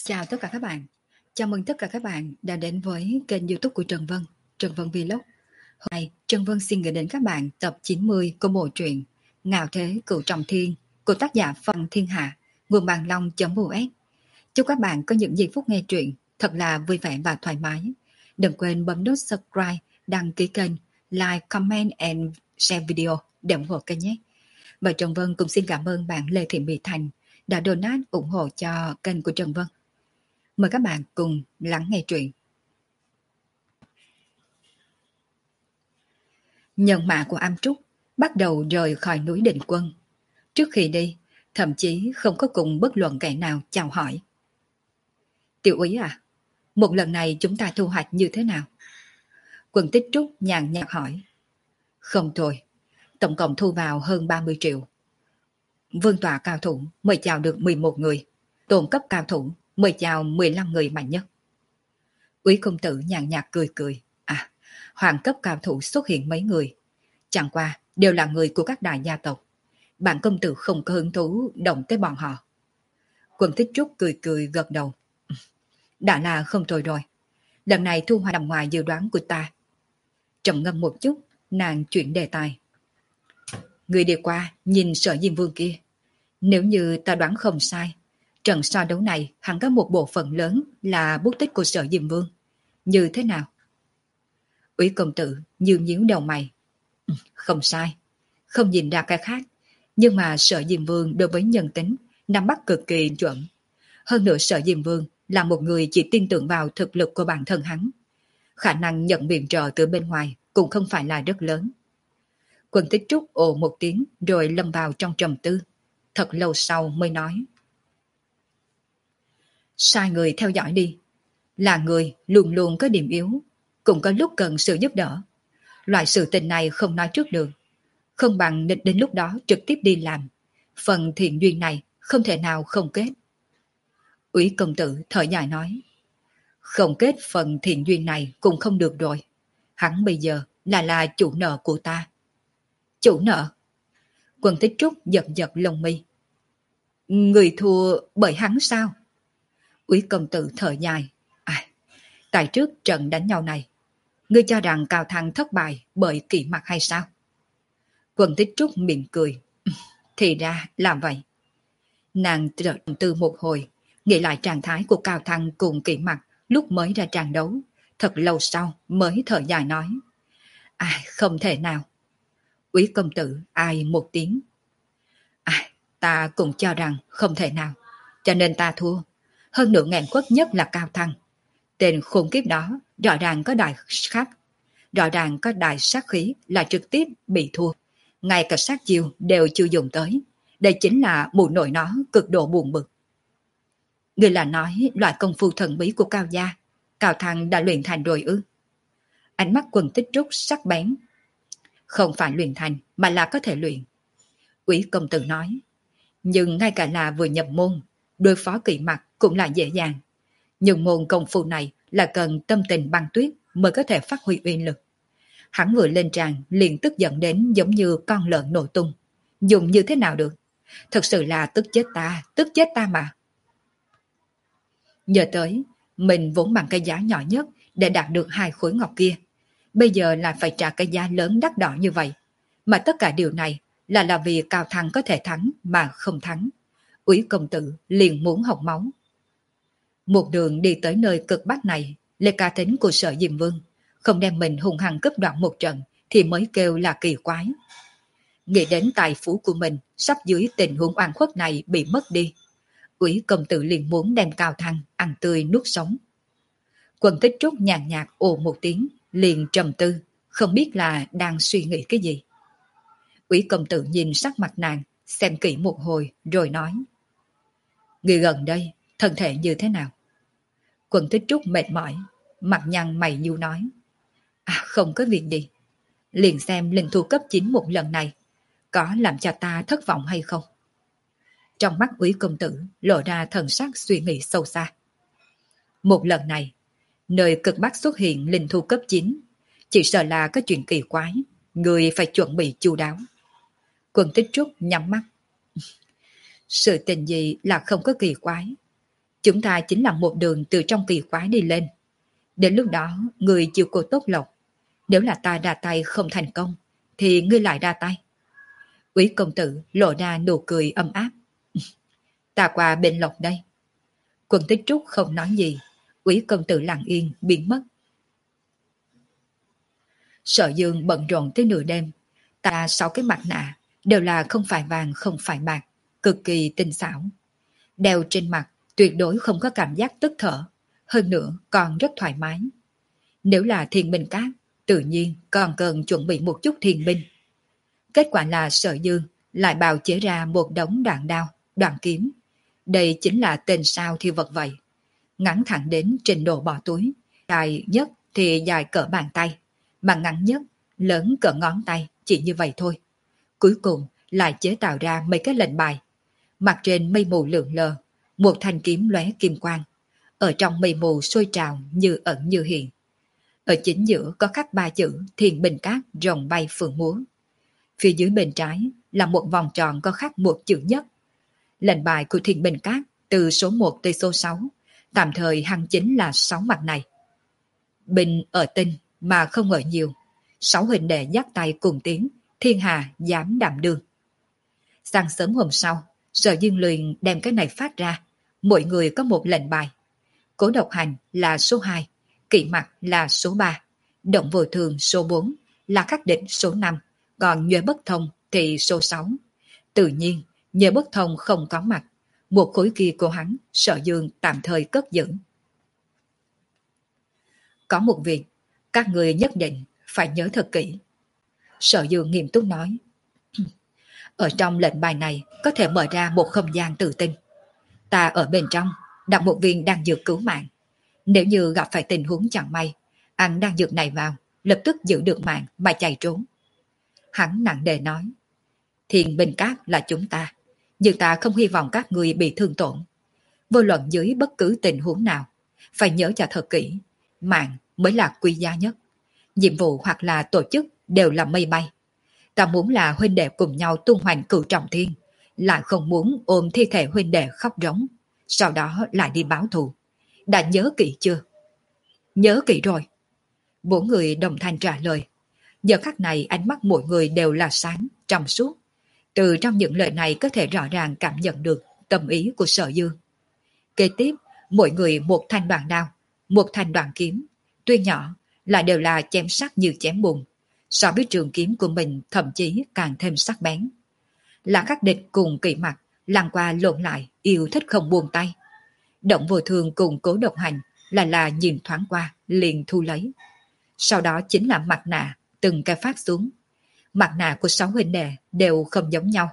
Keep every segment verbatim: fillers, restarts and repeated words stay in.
Chào tất cả các bạn. Chào mừng tất cả các bạn đã đến với kênh YouTube của Trần Vân, Trần Vân Vlog. Hôm nay, Trần Vân xin gửi đến các bạn tập chín mươi của bộ truyện Ngạo Thế Cửu Trọng Thiên của tác giả Phần Thiên Hạ, nguồn bàn long.us. Chúc các bạn có những giây phút nghe truyện thật là vui vẻ và thoải mái. Đừng quên bấm nút subscribe, đăng ký kênh, like, comment and share video để ủng hộ kênh nhé. Và Trần Vân cũng xin cảm ơn bạn Lê Thị Mỹ Thành đã donate ủng hộ cho kênh của Trần Vân. Mời các bạn cùng lắng nghe truyện. Nhân mã của Am Trúc bắt đầu rời khỏi núi Định Quân. Trước khi đi, thậm chí không có cùng bất luận kẻ nào chào hỏi. Tiểu úy à, một lần này chúng ta thu hoạch như thế nào? Quân Tích Trúc nhàn nhạt hỏi. Không thôi, tổng cộng thu vào hơn ba mươi triệu. Vương tọa cao thủ mới chào được mười một người, tôn cấp cao thủ mới chào mười lăm người mạnh nhất. Úy công tử nhàn nhạt cười cười. À, hoàng cấp cao thủ xuất hiện mấy người, chẳng qua đều là người của các đại gia tộc. Bản công tử không có hứng thú động tới bọn họ. Quân Tích Trúc cười cười gật đầu. Đã là không tồi rồi. Lần này thu hoạch nằm ngoài dự đoán của ta. Trầm ngâm một chút, nàng chuyển đề tài. Người đi qua nhìn Sở Diêm Vương kia. Nếu như ta đoán không sai, trận so đấu này hẳn có một bộ phận lớn là bút tích của Sở Diêm Vương. Như thế nào? Úy công tử như nhíu đầu mày. Không sai, không nhìn ra cái khác. Nhưng mà Sở Diêm Vương đối với nhân tính nắm bắt cực kỳ chuẩn. Hơn nữa Sở Diêm Vương là một người chỉ tin tưởng vào thực lực của bản thân hắn. Khả năng nhận viện trợ từ bên ngoài cũng không phải là rất lớn. Quân Tích Trúc ồ một tiếng rồi lâm vào trong trầm tư. Thật lâu sau mới nói. Sai người theo dõi đi. Là người luôn luôn có điểm yếu, cũng có lúc cần sự giúp đỡ. Loại sự tình này không nói trước được. Không bằng đến, đến lúc đó trực tiếp đi làm. Phần thiện duyên này không thể nào không kết. Úy công tử thở dài nói. Không kết phần thiện duyên này cũng không được rồi. Hắn bây giờ là là chủ nợ của ta. Chủ nợ? Quân Tích Trúc giật giật lông mi. Người thua bởi hắn sao? Úy công tử thở dài. À, tại trước trận đánh nhau này, ngươi cho rằng Cao Thăng thất bại bởi kỵ mặt hay sao? Quân Tích Trúc mỉm cười. Thì ra làm vậy. Nàng trầm tư một hồi, nghĩ lại trạng thái của Cao Thăng cùng kỵ mặt lúc mới ra trận đấu. Thật lâu sau mới thở dài nói. À, không thể nào. Úy công tử ai một tiếng. À, ta cũng cho rằng không thể nào, cho nên ta thua. Hơn nữa nghẹn quất nhất là Cao Thăng. Tên khốn kiếp đó rõ ràng có đại khắc, rõ ràng có đại sát khí là trực tiếp bị thua. Ngay cả sát chiêu đều chưa dùng tới. Đây chính là mụ nội nó cực độ buồn bực. Người là nói loại công phu thần bí của Cao gia, Cao Thăng đã luyện thành rồi ư? Ánh mắt Quân Tích Trúc sắc bén. Không phải luyện thành mà là có thể luyện. Úy công tử nói. Nhưng ngay cả là vừa nhập môn, đối phó kỵ mặt cũng là dễ dàng. Nhưng môn công phu này là cần tâm tình băng tuyết mới có thể phát huy uy lực. Hắn vừa lên tràn liền tức giận đến giống như con lợn nổ tung. Dùng như thế nào được? Thật sự là tức chết ta, tức chết ta mà. Nhớ tới, mình vốn bằng cái giá nhỏ nhất để đạt được hai khối ngọc kia. Bây giờ là phải trả cái giá lớn đắt đỏ như vậy. Mà tất cả điều này là là vì Cao Thăng có thể thắng mà không thắng. Úy công tử liền muốn học máu. Một đường đi tới nơi cực bắc này, lê ca tính của Sở Diêm Vương không đem mình hung hăng cướp đoạn một trận thì mới kêu là kỳ quái. Nghĩ đến tài phú của mình sắp dưới tình huống oan khuất này bị mất đi, Úy công tử liền muốn đem Cao Thăng ăn tươi nuốt sống. Quân Tích Trúc nhàn nhạt ồ một tiếng, liền trầm tư, không biết là đang suy nghĩ cái gì. Úy công tử nhìn sắc mặt nàng, xem kỹ một hồi rồi nói. Người gần đây, thân thể như thế nào? Quân Tích Trúc mệt mỏi, mặt nhăn mày nhu nói. À, không có việc gì. Liền xem linh thu cấp chín một lần này, có làm cho ta thất vọng hay không? Trong mắt Úy công tử lộ ra thần sắc suy nghĩ sâu xa. Một lần này, nơi cực bắc xuất hiện linh thu cấp chín, chỉ sợ là có chuyện kỳ quái, người phải chuẩn bị chu đáo. Quân Tích Trúc nhắm mắt. Sự tình gì là không có kỳ quái. Chúng ta chính là một đường từ trong kỳ quái đi lên. Đến lúc đó, người chịu cô tốt lộc. Nếu là ta ra tay không thành công, thì ngươi lại ra tay. Úy công tử lộ ra nụ cười ấm áp. Ta qua bên lộc đây. Quân Tích Trúc không nói gì. Úy công tử lặng yên biến mất. Sở Dương bận rộn tới nửa đêm. Ta sáu cái mặt nạ đều là không phải vàng không phải bạc, cực kỳ tinh xảo. Đeo trên mặt tuyệt đối không có cảm giác tức thở, hơn nữa còn rất thoải mái. Nếu là thiên binh cát, tự nhiên còn cần chuẩn bị một chút thiên binh. Kết quả là Sở Dương lại bào chế ra một đống đoạn đao, đoạn kiếm. Đây chính là tên sao thi vật vậy. Ngắn thẳng đến trình độ bỏ túi, dài nhất thì dài cỡ bàn tay, mà ngắn nhất lớn cỡ ngón tay, chỉ như vậy thôi. Cuối cùng lại chế tạo ra mấy cái lệnh bài. Mặt trên mây mù lượn lờ, một thanh kiếm lóe kim quang. Ở trong mây mù sôi trào như ẩn như hiện. Ở chính giữa có khắc ba chữ Thiên Bình Cát rồng bay phượng múa. Phía dưới bên trái là một vòng tròn có khắc một chữ nhất. Lệnh bài của Thiên Bình Cát từ số một tới số sáu, tạm thời hằng chính là sáu mặt này. Bình ở tinh mà không ở nhiều. Sáu huynh đệ dắt tay cùng tiếng, thiên hà dám đảm đương. Sáng sớm hôm sau, Sở Dương liền đem cái này phát ra. Mỗi người có một lệnh bài. Cố Độc Hành là số hai, Kỵ Mặc là số ba, Động Vô Thường số bốn, là Khắc Địch số năm, còn Nhuệ Bất Thông thì số sáu. Tự nhiên, Nhuệ Bất Thông không có mặt. Một khối kia của hắn, Sở Dương tạm thời cất giữ. Có một việc, các người nhất định phải nhớ thật kỹ. Sở Dương nghiêm túc nói. Ở trong lệnh bài này có thể mở ra một không gian tự tinh. Ta ở bên trong đặt một viên đan dược cứu mạng. Nếu như gặp phải tình huống chẳng may, ăn đan dược này vào, lập tức giữ được mạng mà chạy trốn. Hắn nặng nề nói. Thiên Bình Cát là chúng ta, nhưng ta không hy vọng các người bị thương tổn. Vô luận dưới bất cứ tình huống nào, phải nhớ cho thật kỹ, mạng mới là quý giá nhất. Nhiệm vụ hoặc là tổ chức đều là mây bay. Ta muốn là huynh đệ cùng nhau tung hoành cửu trọng thiên, lại không muốn ôm thi thể huynh đệ khóc rống, sau đó lại đi báo thù. Đã nhớ kỹ chưa? Nhớ kỹ rồi. Bốn người đồng thanh trả lời. Giờ khắc này ánh mắt mỗi người đều là sáng, trong suốt. Từ trong những lời này có thể rõ ràng cảm nhận được tâm ý của Sở Dương. Kế tiếp, mỗi người một thanh đoạn đao, một thanh đoạn kiếm. Tuy nhỏ, lại đều là chém sắc như chém bùn. So với trường kiếm của mình thậm chí càng thêm sắc bén. Là Khắc Địch cùng Kỵ Mặc lăn qua lộn lại, yêu thích không buông tay. Động Vô Thường cùng Cố Độc Hành là là nhìn thoáng qua, liền thu lấy. Sau đó chính là mặt nạ, từng cái phát xuống. Mặt nạ của sáu huynh đệ đều không giống nhau.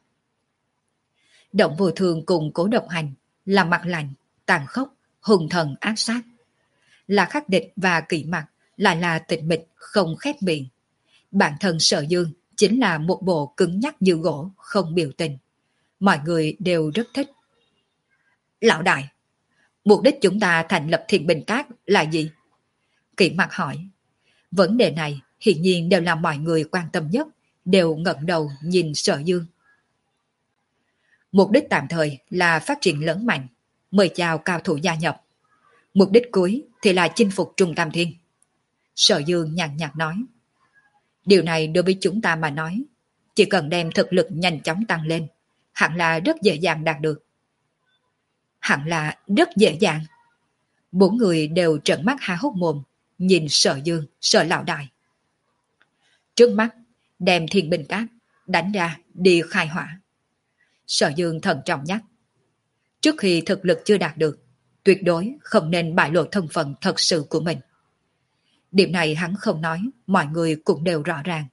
Động Vô Thường cùng Cố Độc Hành là mặt lạnh, tàn khốc, hùng thần ác sát. Là Khắc Địch và Kỵ Mặc lại là tịch mịch, không khép miệng. Bản thân Sở Dương chính là một bộ cứng nhắc như gỗ, không biểu tình. Mọi người đều rất thích. Lão đại, mục đích chúng ta thành lập Thiên Bình Cát là gì? Kỵ Mặc hỏi. Vấn đề này hiển nhiên đều là mọi người quan tâm nhất, đều ngẩng đầu nhìn Sở Dương. Mục đích tạm thời là phát triển lớn mạnh, mời chào cao thủ gia nhập. Mục đích cuối thì là chinh phục Trung Tam Thiên. Sở Dương nhàn nhạt nói. Điều này đối với chúng ta mà nói, chỉ cần đem thực lực nhanh chóng tăng lên, hẳn là rất dễ dàng đạt được. Hẳn là rất dễ dàng. Bốn người đều trợn mắt há hốc mồm, nhìn Sở Dương, Sở lão đại. Trước mắt, đem Thiên Bình Cát đánh ra đi khai hỏa. Sở Dương thận trọng nhắc. Trước khi thực lực chưa đạt được, tuyệt đối không nên bại lộ thân phận thật sự của mình. Điểm này hắn không nói, mọi người cũng đều rõ ràng.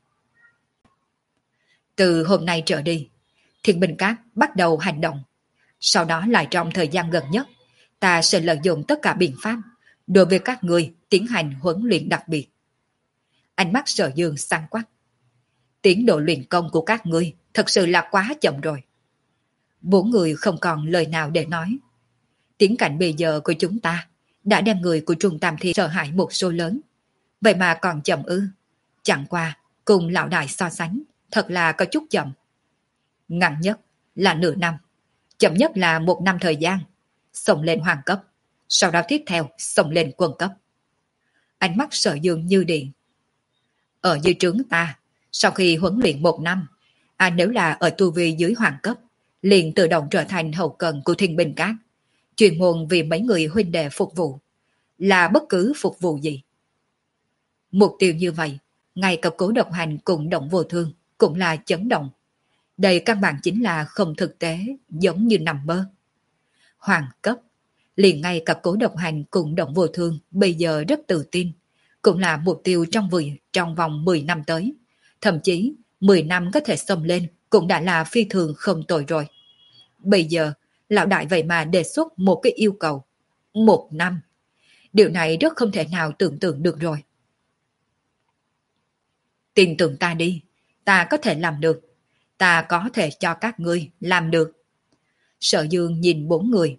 Từ hôm nay trở đi, Thiên Bình Cát bắt đầu hành động. Sau đó lại trong thời gian gần nhất, ta sẽ lợi dụng tất cả biện pháp đối với các người tiến hành huấn luyện đặc biệt. Ánh mắt Sở Dương sáng quắc. Tiến độ luyện công của các ngươi thật sự là quá chậm rồi. Bốn người không còn lời nào để nói. Tiến cảnh bây giờ của chúng ta đã đem người của Trung Tam Thiên sợ hãi một số lớn. Vậy mà còn chậm ư? Chẳng qua cùng lão đại so sánh, thật là có chút chậm. Ngắn nhất là nửa năm, chậm nhất là một năm thời gian. xông lên hoàng cấp, sau đó tiếp theo xông lên quân cấp. Ánh mắt Sở Dương như điện. Ở dưới trướng ta, sau khi huấn luyện một năm, à nếu là ở tu vi dưới hoàng cấp, liền tự động trở thành hậu cần của Thiên Binh Các, chuyên môn vì mấy người huynh đệ phục vụ, là bất cứ phục vụ gì. Mục tiêu như vậy, ngay cả Cố Độc Hành cùng Động Vô Thương cũng là chấn động. Đây căn bản chính là không thực tế, giống như nằm mơ. Hoàng cấp, liền ngay cả Cố Độc Hành cùng Động Vô Thương bây giờ rất tự tin, cũng là mục tiêu trong vườn trong vòng mười năm tới. Thậm chí mười năm có thể xông lên cũng đã là phi thường không tồi rồi. Bây giờ, lão đại vậy mà đề xuất một cái yêu cầu. Một năm. Điều này rất không thể nào tưởng tượng được rồi. Tin tưởng ta đi, ta có thể làm được. Ta có thể cho các ngươi làm được. Sở Dương nhìn bốn người.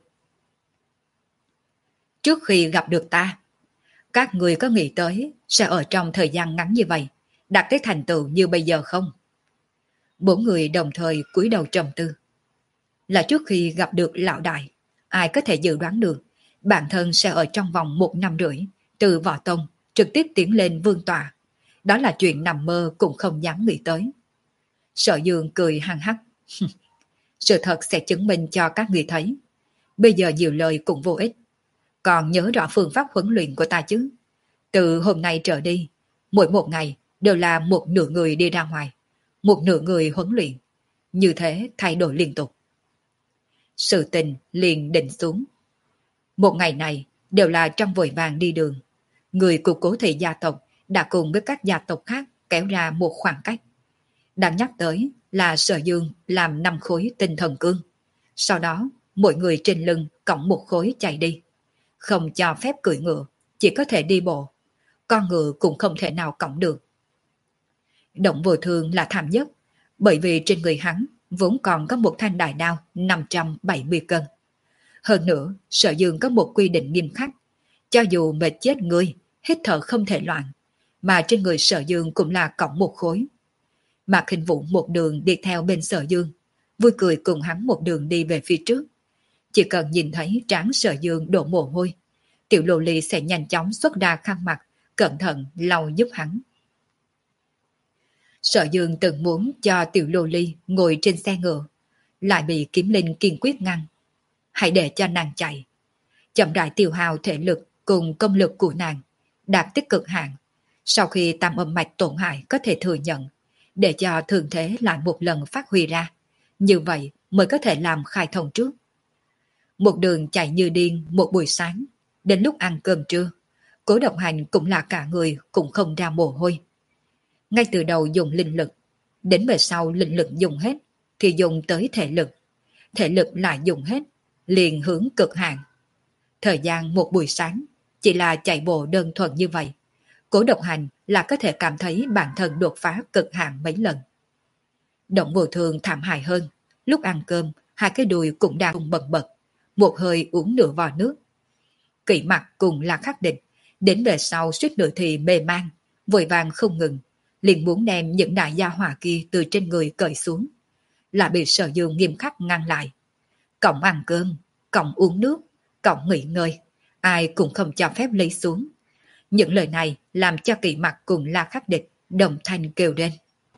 Trước khi gặp được ta, các ngươi có nghĩ tới sẽ ở trong thời gian ngắn như vậy đạt tới thành tựu như bây giờ không? Bốn người đồng thời cúi đầu trầm tư. Là trước khi gặp được lão đại, ai có thể dự đoán được bản thân sẽ ở trong vòng một năm rưỡi từ võ tông trực tiếp tiến lên vương tọa. Đó là chuyện nằm mơ cũng không dám nghĩ tới. Sở Dương cười hăng hắc. Sự thật sẽ chứng minh cho các người thấy. Bây giờ nhiều lời cũng vô ích. Còn nhớ rõ phương pháp huấn luyện của ta chứ? Từ hôm nay trở đi, mỗi một ngày đều là một nửa người đi ra ngoài, một nửa người huấn luyện. Như thế thay đổi liên tục. Sự tình liền định xuống. Một ngày này đều là trong vội vàng đi đường. Người của Cố thị gia tộc đã cùng với các gia tộc khác kéo ra một khoảng cách. Đáng nhắc tới là Sở Dương làm năm khối tinh thần cương. Sau đó mỗi người trên lưng cõng một khối chạy đi. Không cho phép cưỡi ngựa, chỉ có thể đi bộ. Con ngựa cũng không thể nào cõng được. Động Vô Thương là thảm nhất, bởi vì trên người hắn vốn còn có một thanh đại đao năm trăm bảy mươi cân. Hơn nữa, Sở Dương có một quy định nghiêm khắc. Cho dù mệt chết người, hít thở không thể loạn, mà trên người Sở Dương cũng là cõng một khối. Mạc Khinh Vũ một đường đi theo bên Sở Dương, vui cười cùng hắn một đường đi về phía trước. Chỉ cần nhìn thấy trán Sở Dương đổ mồ hôi, tiểu lô ly sẽ nhanh chóng xuất ra khăn mặt, cẩn thận lau giúp hắn. Sở Dương từng muốn cho tiểu lô ly ngồi trên xe ngựa, lại bị Kiếm Linh kiên quyết ngăn. Hãy để cho nàng chạy. Chậm rãi tiêu hao thể lực cùng công lực của nàng, đạt tới cực hạn. Sau khi tam âm mạch tổn hại có thể thừa nhận, để cho thường thế lại một lần phát huy ra. Như vậy mới có thể làm khai thông trước. Một đường chạy như điên một buổi sáng, đến lúc ăn cơm trưa, Cố Độc Hành cũng là cả người cũng không ra mồ hôi. Ngay từ đầu dùng linh lực, đến về sau linh lực dùng hết, thì dùng tới thể lực. Thể lực lại dùng hết, liền hướng cực hạn. Thời gian một buổi sáng, chỉ là chạy bộ đơn thuần như vậy, Cố Độc Hành là có thể cảm thấy bản thân đột phá cực hạn mấy lần. Động Vô Thương thảm hại hơn, lúc ăn cơm, hai cái đùi cũng đang cùng bật bật, một hơi uống nửa vò nước. Kỵ Mặc cùng là khắc định, đến về sau suýt nữa thì mê man, vội vàng không ngừng, liền muốn đem những đại gia hỏa kia từ trên người cởi xuống, là bị Sở Dương nghiêm khắc ngăn lại. Cổng ăn cơm, cổng uống nước, cổng nghỉ ngơi, ai cũng không cho phép lấy xuống. Những lời này làm cho Kỵ Mặc cùng La Khắc Địch đồng thanh kêu lên.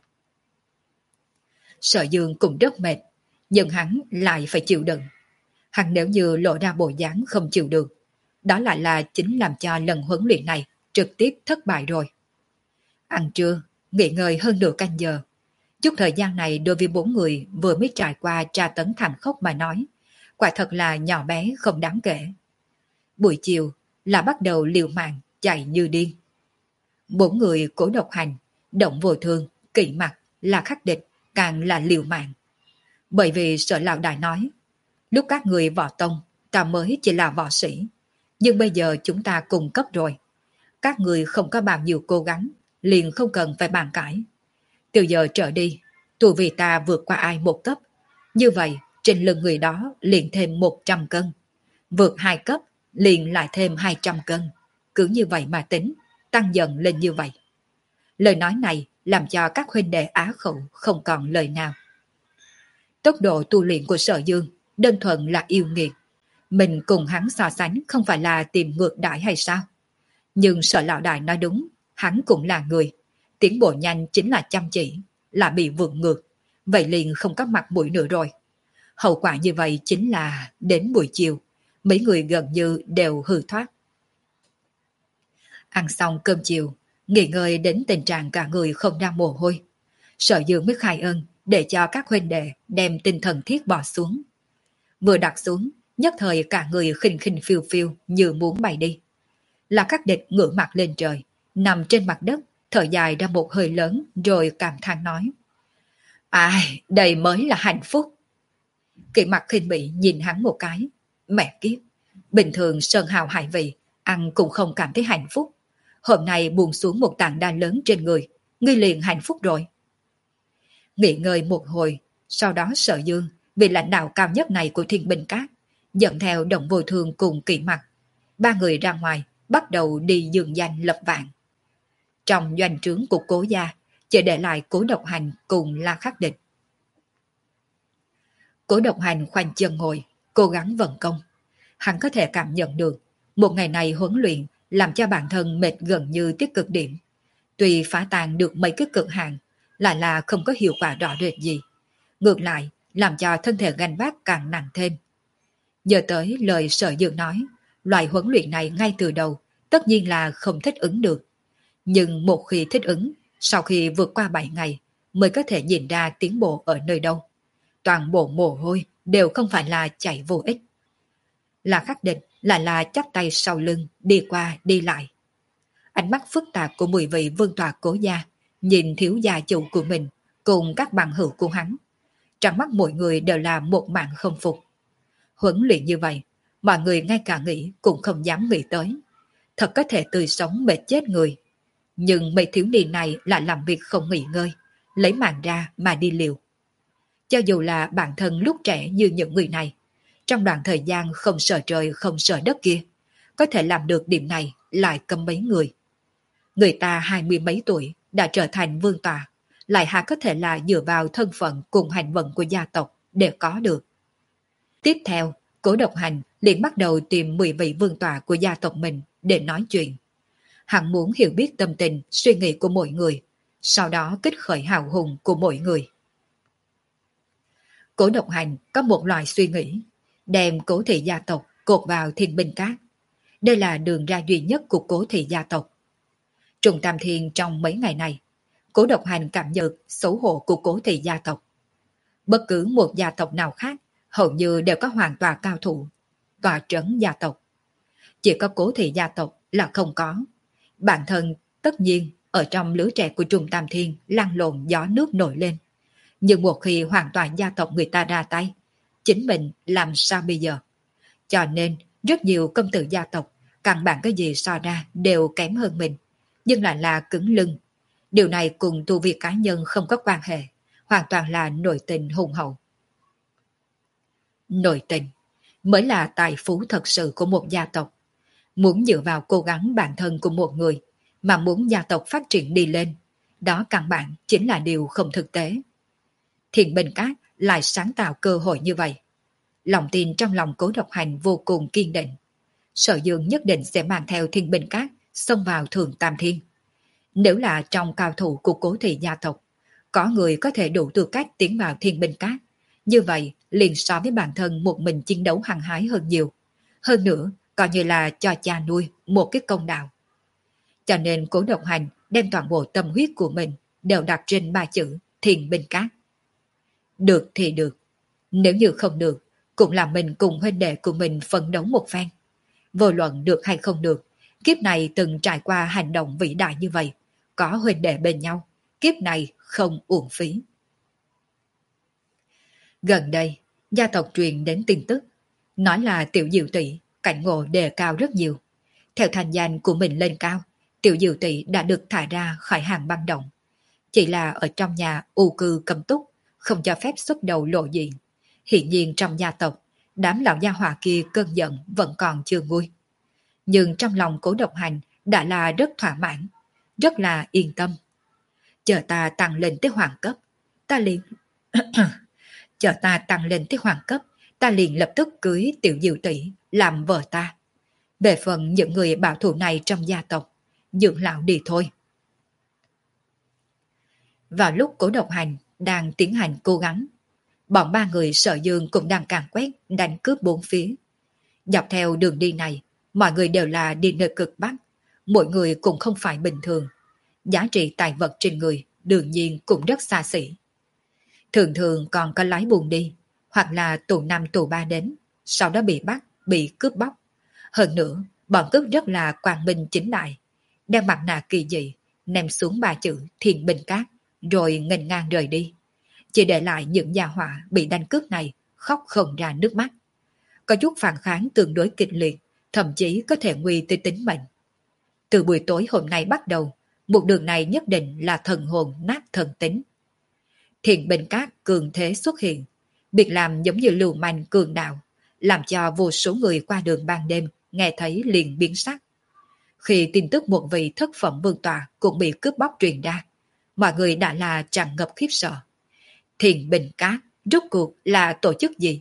Sở Dương cũng rất mệt, nhưng hắn lại phải chịu đựng. Hắn nếu như lộ ra bộ dáng không chịu được, đó lại là chính làm cho lần huấn luyện này trực tiếp thất bại rồi. Ăn trưa, nghỉ ngơi hơn nửa canh giờ. Chút thời gian này đối với bốn người vừa mới trải qua tra tấn thảm khốc mà nói, quả thật là nhỏ bé không đáng kể. Buổi chiều là bắt đầu liều mạng chạy như điên. Bốn người Cố Độc Hành, Động Vô Thương, Kỵ Mặc, La Khắc Địch càng là liều mạng. Bởi vì Sở lão đại nói, lúc các người võ tông, ta mới chỉ là võ sĩ, nhưng bây giờ chúng ta cùng cấp rồi. Các người không có bao nhiêu cố gắng, liền không cần phải bàn cãi. Từ giờ trở đi, tu vì ta vượt qua ai một cấp, như vậy trên lưng người đó liền thêm một trăm cân. Vượt hai cấp, liền lại thêm hai trăm cân. Cứ như vậy mà tính, tăng dần lên như vậy. Lời nói này làm cho các huynh đệ á khẩu không còn lời nào. Tốc độ tu luyện của Sở Dương đơn thuần là yêu nghiệt. Mình cùng hắn so sánh không phải là tìm ngược đại hay sao? Nhưng sợ lão đại nói đúng, hắn cũng là người. Tiến bộ nhanh chính là chăm chỉ, là bị vượng ngược. Vậy liền không có mặt mũi nữa rồi. Hậu quả như vậy chính là đến buổi chiều, mấy người gần như đều hư thoát. Ăn xong cơm chiều, nghỉ ngơi đến tình trạng cả người không ra mồ hôi. Sở Dương mới khai ân để cho các huynh đệ đem tinh thần thiết bỏ xuống. Vừa đặt xuống, nhất thời cả người khinh khinh phiêu phiêu như muốn bay đi. Là Khắc Địch ngửa mặt lên trời, nằm trên mặt đất, thở dài ra một hơi lớn rồi cảm thán nói. Ai, đây mới là hạnh phúc. Kỵ mặt khinh bỉ nhìn hắn một cái. Mẹ kiếp, bình thường sơn hào hải vị, ăn cũng không cảm thấy hạnh phúc. Hôm nay buông xuống một tảng đá lớn trên người, ngươi liền hạnh phúc rồi. Nghỉ ngơi một hồi, sau đó Sở Dương, vị lãnh đạo cao nhất này của Thiên Binh Các, dẫn theo Đồng Vô Thường cùng Kỵ Mặt. Ba người ra ngoài, bắt đầu đi dương danh lập vạn. Trong doanh trướng của Cố gia, chỉ để lại Cố Độc Hành cùng La Khắc Địch. Cố Độc Hành khoanh chân ngồi, cố gắng vận công. Hắn có thể cảm nhận được, một ngày này huấn luyện làm cho bản thân mệt gần như tiết cực điểm. Tuy phá tan được mấy cái cực hạn, lại là không có hiệu quả rõ rệt gì. Ngược lại, làm cho thân thể gánh vác càng nặng thêm. Giờ tới lời Sở Dương nói, loại huấn luyện này ngay từ đầu, tất nhiên là không thích ứng được. Nhưng một khi thích ứng, sau khi vượt qua bảy ngày, mới có thể nhìn ra tiến bộ ở nơi đâu. Toàn bộ mồ hôi đều không phải là chảy vô ích. Là Khắc Địch lại là chắp tay sau lưng, đi qua đi lại. Ánh mắt phức tạp của mười vị vương tọa Cố gia, nhìn thiếu gia chủ của mình, cùng các bằng hữu của hắn. Trong mắt mọi người đều là một mạng không phục. Huấn luyện như vậy, mọi người ngay cả nghĩ cũng không dám nghĩ tới. Thật có thể tươi sống mệt chết người. Nhưng mấy thiếu niên này lại làm việc không nghỉ ngơi, lấy mạng ra mà đi liều. Cho dù là bản thân lúc trẻ như những người này, trong đoạn thời gian không sợ trời không sợ đất kia, có thể làm được điểm này lại cầm mấy người. Người ta hai mươi mấy tuổi đã trở thành vương tọa, lại há có thể là dựa vào thân phận cùng hành vận của gia tộc để có được. Tiếp theo, Cố Độc Hành liền bắt đầu tìm mười vị vương tọa của gia tộc mình để nói chuyện. Hắn muốn hiểu biết tâm tình, suy nghĩ của mỗi người, sau đó kích khởi hào hùng của mỗi người. Cố Độc Hành có một loại suy nghĩ, đem Cố thị gia tộc cột vào Thiên Binh Các. Đây là đường ra duy nhất của Cố thị gia tộc. Trùng Tam Thiên trong mấy ngày này, Cố Độc Hành cảm nhận xấu hổ của Cố thị gia tộc. Bất cứ một gia tộc nào khác, hầu như đều có hoàn toàn cao thủ, tòa trấn gia tộc. Chỉ có Cố thị gia tộc là không có. Bản thân tất nhiên ở trong lứa trẻ của Trùng Tam Thiên lăn lộn gió nước nổi lên. Nhưng một khi hoàn toàn gia tộc người ta ra tay, chính mình làm sao bây giờ? Cho nên rất nhiều công tử gia tộc, căn bản cái gì so ra đều kém hơn mình, nhưng lại là cứng lưng. Điều này cùng tu vi cá nhân không có quan hệ, hoàn toàn là nội tình hùng hậu. Nội tình mới là tài phú thật sự của một gia tộc. Muốn dựa vào cố gắng bản thân của một người, mà muốn gia tộc phát triển đi lên, đó căn bản chính là điều không thực tế. Thiên Binh Các lại sáng tạo cơ hội như vậy. Lòng tin trong lòng Cố Độc Hành vô cùng kiên định. Sở Dương nhất định sẽ mang theo Thiên Binh Các xông vào Thượng Tam Thiên. Nếu là trong cao thủ của Cố thị gia tộc, có người có thể đủ tư cách tiến vào Thiên Binh Các, như vậy liền so với bản thân một mình chiến đấu hăng hái hơn nhiều. Hơn nữa, coi như là cho cha nuôi một cái công đạo. Cho nên Cố Độc Hành đem toàn bộ tâm huyết của mình đều đặt trên ba chữ Thiên Binh Các. Được thì được, nếu như không được, cũng là mình cùng huynh đệ của mình phấn đấu một phen. Vô luận được hay không được, kiếp này từng trải qua hành động vĩ đại như vậy, có huynh đệ bên nhau, kiếp này không uổng phí. Gần đây, gia tộc truyền đến tin tức, nói là Tiểu Diệu Tỷ cảnh ngộ đề cao rất nhiều. Theo thành danh của mình lên cao, Tiểu Diệu Tỷ đã được thả ra khỏi hàng băng động. Chỉ là ở trong nhà u cư cầm túc, không cho phép xuất đầu lộ diện. Hiện nhiên trong gia tộc, đám lão gia hỏa kia cơn giận vẫn còn chưa nguôi. Nhưng trong lòng Cố Độc Hành đã là rất thỏa mãn, rất là yên tâm. Chờ ta tăng lên tới hoàng cấp, ta liền... Chờ ta tăng lên tới hoàng cấp, ta liền lập tức cưới Tiểu Diệu Tỷ, làm vợ ta. Về phần những người bảo thủ này trong gia tộc, dưỡng lão đi thôi. Vào lúc Cố Độc Hành đang tiến hành cố gắng, bọn ba người Sở Dương cũng đang càn quét đánh cướp bốn phía. Dọc theo đường đi này, mọi người đều là đi nơi cực Bắc, mỗi người cũng không phải bình thường. Giá trị tài vật trên người đương nhiên cũng rất xa xỉ. Thường thường còn có lái buồn đi, hoặc là tù năm tù ba đến, sau đó bị bắt, bị cướp bóc. Hơn nữa, bọn cướp rất là quang minh chính đại, đeo mặt nạ kỳ dị, ném xuống ba chữ Thiền Bình Cát, rồi nghênh ngang rời đi. Chỉ để lại những gia họa bị đánh cướp này khóc không ra nước mắt. Có chút phản kháng tương đối kịch liệt, thậm chí có thể nguy tới tính mệnh. Từ buổi tối hôm nay bắt đầu, một đường này nhất định là thần hồn nát thần tính. Thiền Bình Cát cường thế xuất hiện, việc làm giống như lưu manh cường đạo, làm cho vô số người qua đường ban đêm nghe thấy liền biến sắc. Khi tin tức một vị thất phẩm vương tọa cũng bị cướp bóc truyền ra, mọi người đã là tràn ngập khiếp sợ. Thiền Bình Cát rốt cuộc là tổ chức gì?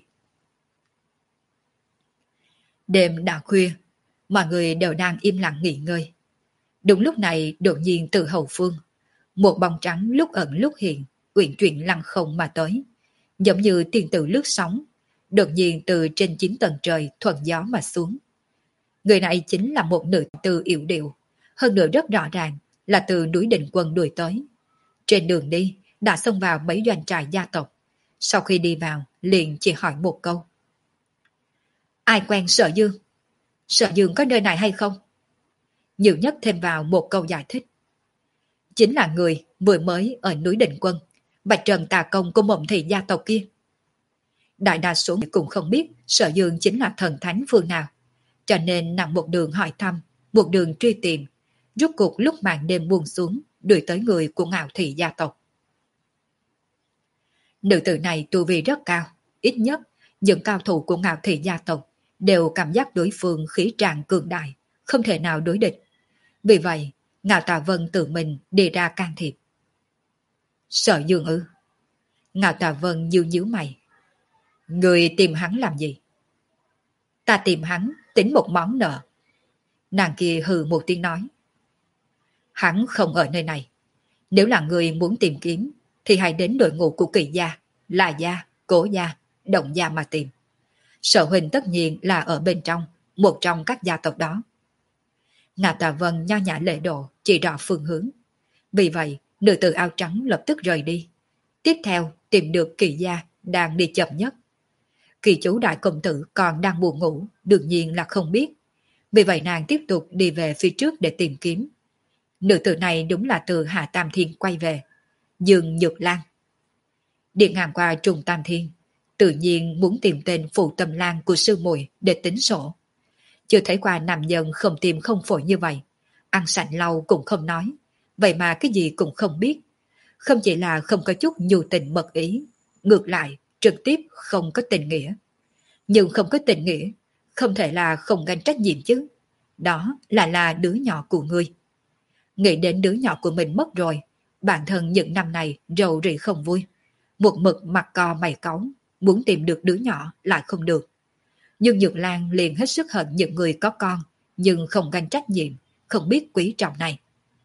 Đêm đã khuya, mọi người đều đang im lặng nghỉ ngơi. Đúng lúc này đột nhiên từ hậu phương, một bóng trắng lúc ẩn lúc hiện, uyển chuyển lăng không mà tới, giống như tiên tử lướt sóng, đột nhiên từ trên chín tầng trời thuận gió mà xuống. Người này chính là một nữ tử yểu điệu, hơn nữa rất rõ ràng là từ núi Định Quân đuổi tới. Trên đường đi đã xông vào mấy doanh trại gia tộc, sau khi đi vào liền chỉ hỏi một câu: ai quen Sở Dương? Sở Dương có nơi này hay không? Nhiều nhất thêm vào một câu giải thích: chính là người vừa mới ở núi Định Quân, Bạch Trần tà công của Mộng Thị gia tộc kia. Đại đa số người cũng không biết Sở Dương chính là thần thánh phương nào, cho nên nặng một đường hỏi thăm, một đường truy tìm, rốt cuộc lúc màn đêm buông xuống đuổi tới người của Ngạo Thị gia tộc. Nữ tử này tu vi rất cao, ít nhất những cao thủ của Ngạo Thị gia tộc đều cảm giác đối phương khí tràng cường đại, không thể nào đối địch. Vì vậy, Ngạo Tà Vân tự mình đi ra can thiệp. Sở Dương ư? Ngạo Tà Vân nhíu nhíu mày. Người tìm hắn làm gì? Ta tìm hắn tính một món nợ. Nàng kia hừ một tiếng nói. Hắn không ở nơi này. Nếu là người muốn tìm kiếm, thì hãy đến đội ngũ của Kỳ gia, La gia, Cố gia, Động gia mà tìm. Sở huynh tất nhiên là ở bên trong, một trong các gia tộc đó. Ngạo Tà Vân nho nhã lễ độ, chỉ rõ phương hướng. Vì vậy, nữ tử áo trắng lập tức rời đi. Tiếp theo, tìm được Kỳ gia đang đi chậm nhất. Kỳ chú đại công tử còn đang buồn ngủ, đương nhiên là không biết. Vì vậy nàng tiếp tục đi về phía trước để tìm kiếm. Nữ tử này đúng là từ Hạ Tam Thiên quay về. Dương Nhược Lan. Điện ngang qua Trùng Tam Thiên, tự nhiên muốn tìm tên phụ tâm lang của sư muội để tính sổ. Chưa thấy qua nam nhân không tim không phổi như vậy. Ăn sạch lâu cũng không nói. Vậy mà cái gì cũng không biết. Không chỉ là không có chút nhu tình mật ý, ngược lại trực tiếp không có tình nghĩa. Nhưng không có tình nghĩa, không thể là không gánh trách nhiệm chứ. Đó là là đứa nhỏ của ngươi. Nghĩ đến đứa nhỏ của mình mất rồi, bản thân những năm này rầu rĩ không vui. Một mực mặt co mày cáu, muốn tìm được đứa nhỏ lại không được. Nhưng Nhược Lan liền hết sức hận những người có con, nhưng không gánh trách nhiệm, không biết quý trọng này.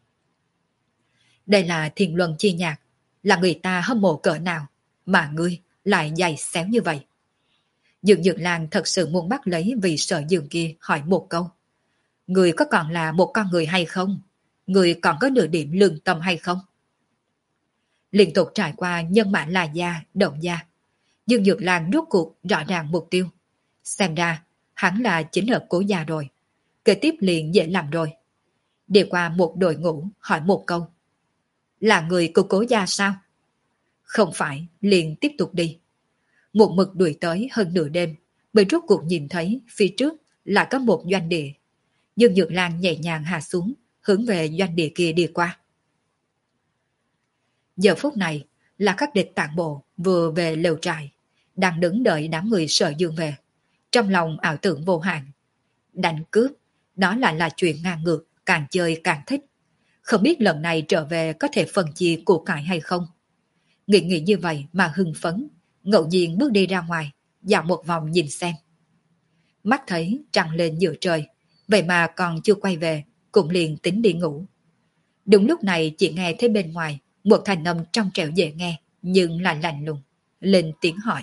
Đây là Thiên Luân chi nhạc, là người ta hâm mộ cỡ nào, mà ngươi lại dày xéo như vậy. Dương Nhược Lan thật sự muốn bắt lấy vì Sở Dương kia hỏi một câu. Người có còn là một con người hay không? Người còn có nửa điểm lương tâm hay không? Liên tục trải qua nhân mã là gia, Động gia. Dương Nhược Lan rốt cuộc rõ ràng mục tiêu. Xem ra, hắn là chính hợp Cố gia rồi. Kế tiếp liền dễ làm rồi. Đi qua một đội ngũ hỏi một câu. Là người của Cố gia sao? Không phải, liền tiếp tục đi. Một mực đuổi tới hơn nửa đêm, mới rốt cuộc nhìn thấy phía trước là có một doanh địa. Dương Nhược Lan nhẹ nhàng hạ xuống, hướng về doanh địa kia đi qua. Giờ phút này là các địch tản bộ vừa về lều trại, đang đứng đợi đám người Sở Dương về. Trong lòng ảo tưởng vô hạn. Đánh cướp, đó lại là chuyện ngang ngược, càng chơi càng thích. Không biết lần này trở về có thể phân chia của cải hay không. Nghĩ nghĩ như vậy mà hưng phấn, ngẫu nhiên bước đi ra ngoài, dạo một vòng nhìn xem. mắt thấy trăng lên giữa trời, vậy mà còn chưa quay về, cũng liền tính đi ngủ. Đúng lúc này chỉ nghe thấy bên ngoài một thanh âm trong trẻo dễ nghe nhưng là lạnh lùng, lên tiếng hỏi.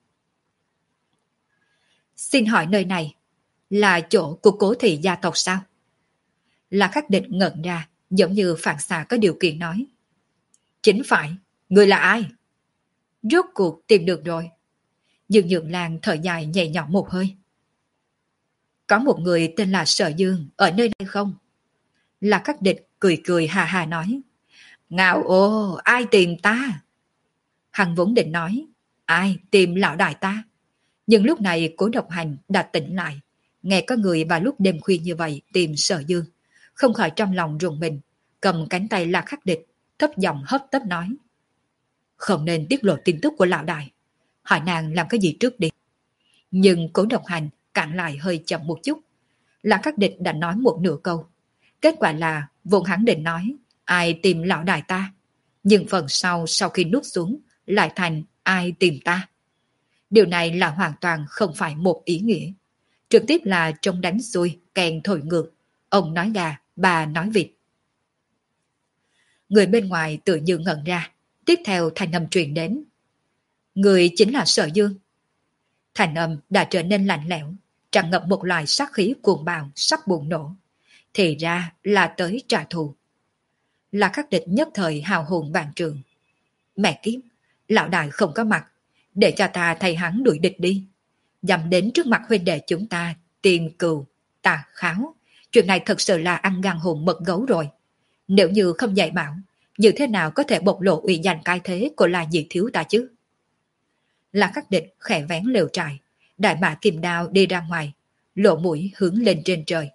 Xin hỏi nơi này là chỗ của Cố thị gia tộc sao? La Khắc Địch ngẩn ra, giống như phản xạ có điều kiện nói. Chính phải, người là ai? Rốt cuộc tìm được rồi. Dương Nhượng Lan thở dài nhẹ nhõm một hơi. Có một người tên là Sở Dương ở nơi này không? La Khắc Địch cười cười hà hà nói. Ngạo ô, ai tìm ta? Hắn vốn định nói, ai tìm lão đại ta? Nhưng lúc này Cố Độc Hành đã tỉnh lại, nghe có người vào lúc đêm khuya như vậy tìm Sở Dương, không khỏi trong lòng rùng mình, cầm cánh tay La Khắc Địch, thấp giọng hấp tấp nói. Không nên tiết lộ tin tức của lão đại, hỏi nàng làm cái gì trước đi. Nhưng Cố Độc Hành cản lại hơi chậm một chút. La Khắc Địch đã nói một nửa câu, kết quả là vốn hắn định nói ai tìm lão đại ta, nhưng phần sau sau khi nuốt xuống lại thành ai tìm ta. Điều này là hoàn toàn không phải một ý nghĩa, trực tiếp là trong đánh xuôi kèn thổi ngược, ông nói gà bà nói vịt. Người bên ngoài tự như ngẩn ra, tiếp theo thanh âm truyền đến. Người chính là Sở Dương. Thanh âm đã trở nên lạnh lẽo, tràn ngập một loại sát khí cuồng bạo sắp bùng nổ. Thì ra là tới trả thù. La Khắc Địch nhất thời hào hùng vạn trường. Mẹ kiếp, lão đại không có mặt, để cho ta thay hắn đuổi địch đi. Dằm đến trước mặt huynh đệ chúng ta tìm cừu, tà kháo. Chuyện này thật sự là ăn gan hùm mật gấu rồi. Nếu như không dạy bảo, như thế nào có thể bộc lộ uy danh cai thế của La Diệt thiếu ta chứ? La Khắc Địch khẽ vén lều trại, đại mã kim đao đi ra ngoài, lộ mũi hướng lên trên trời.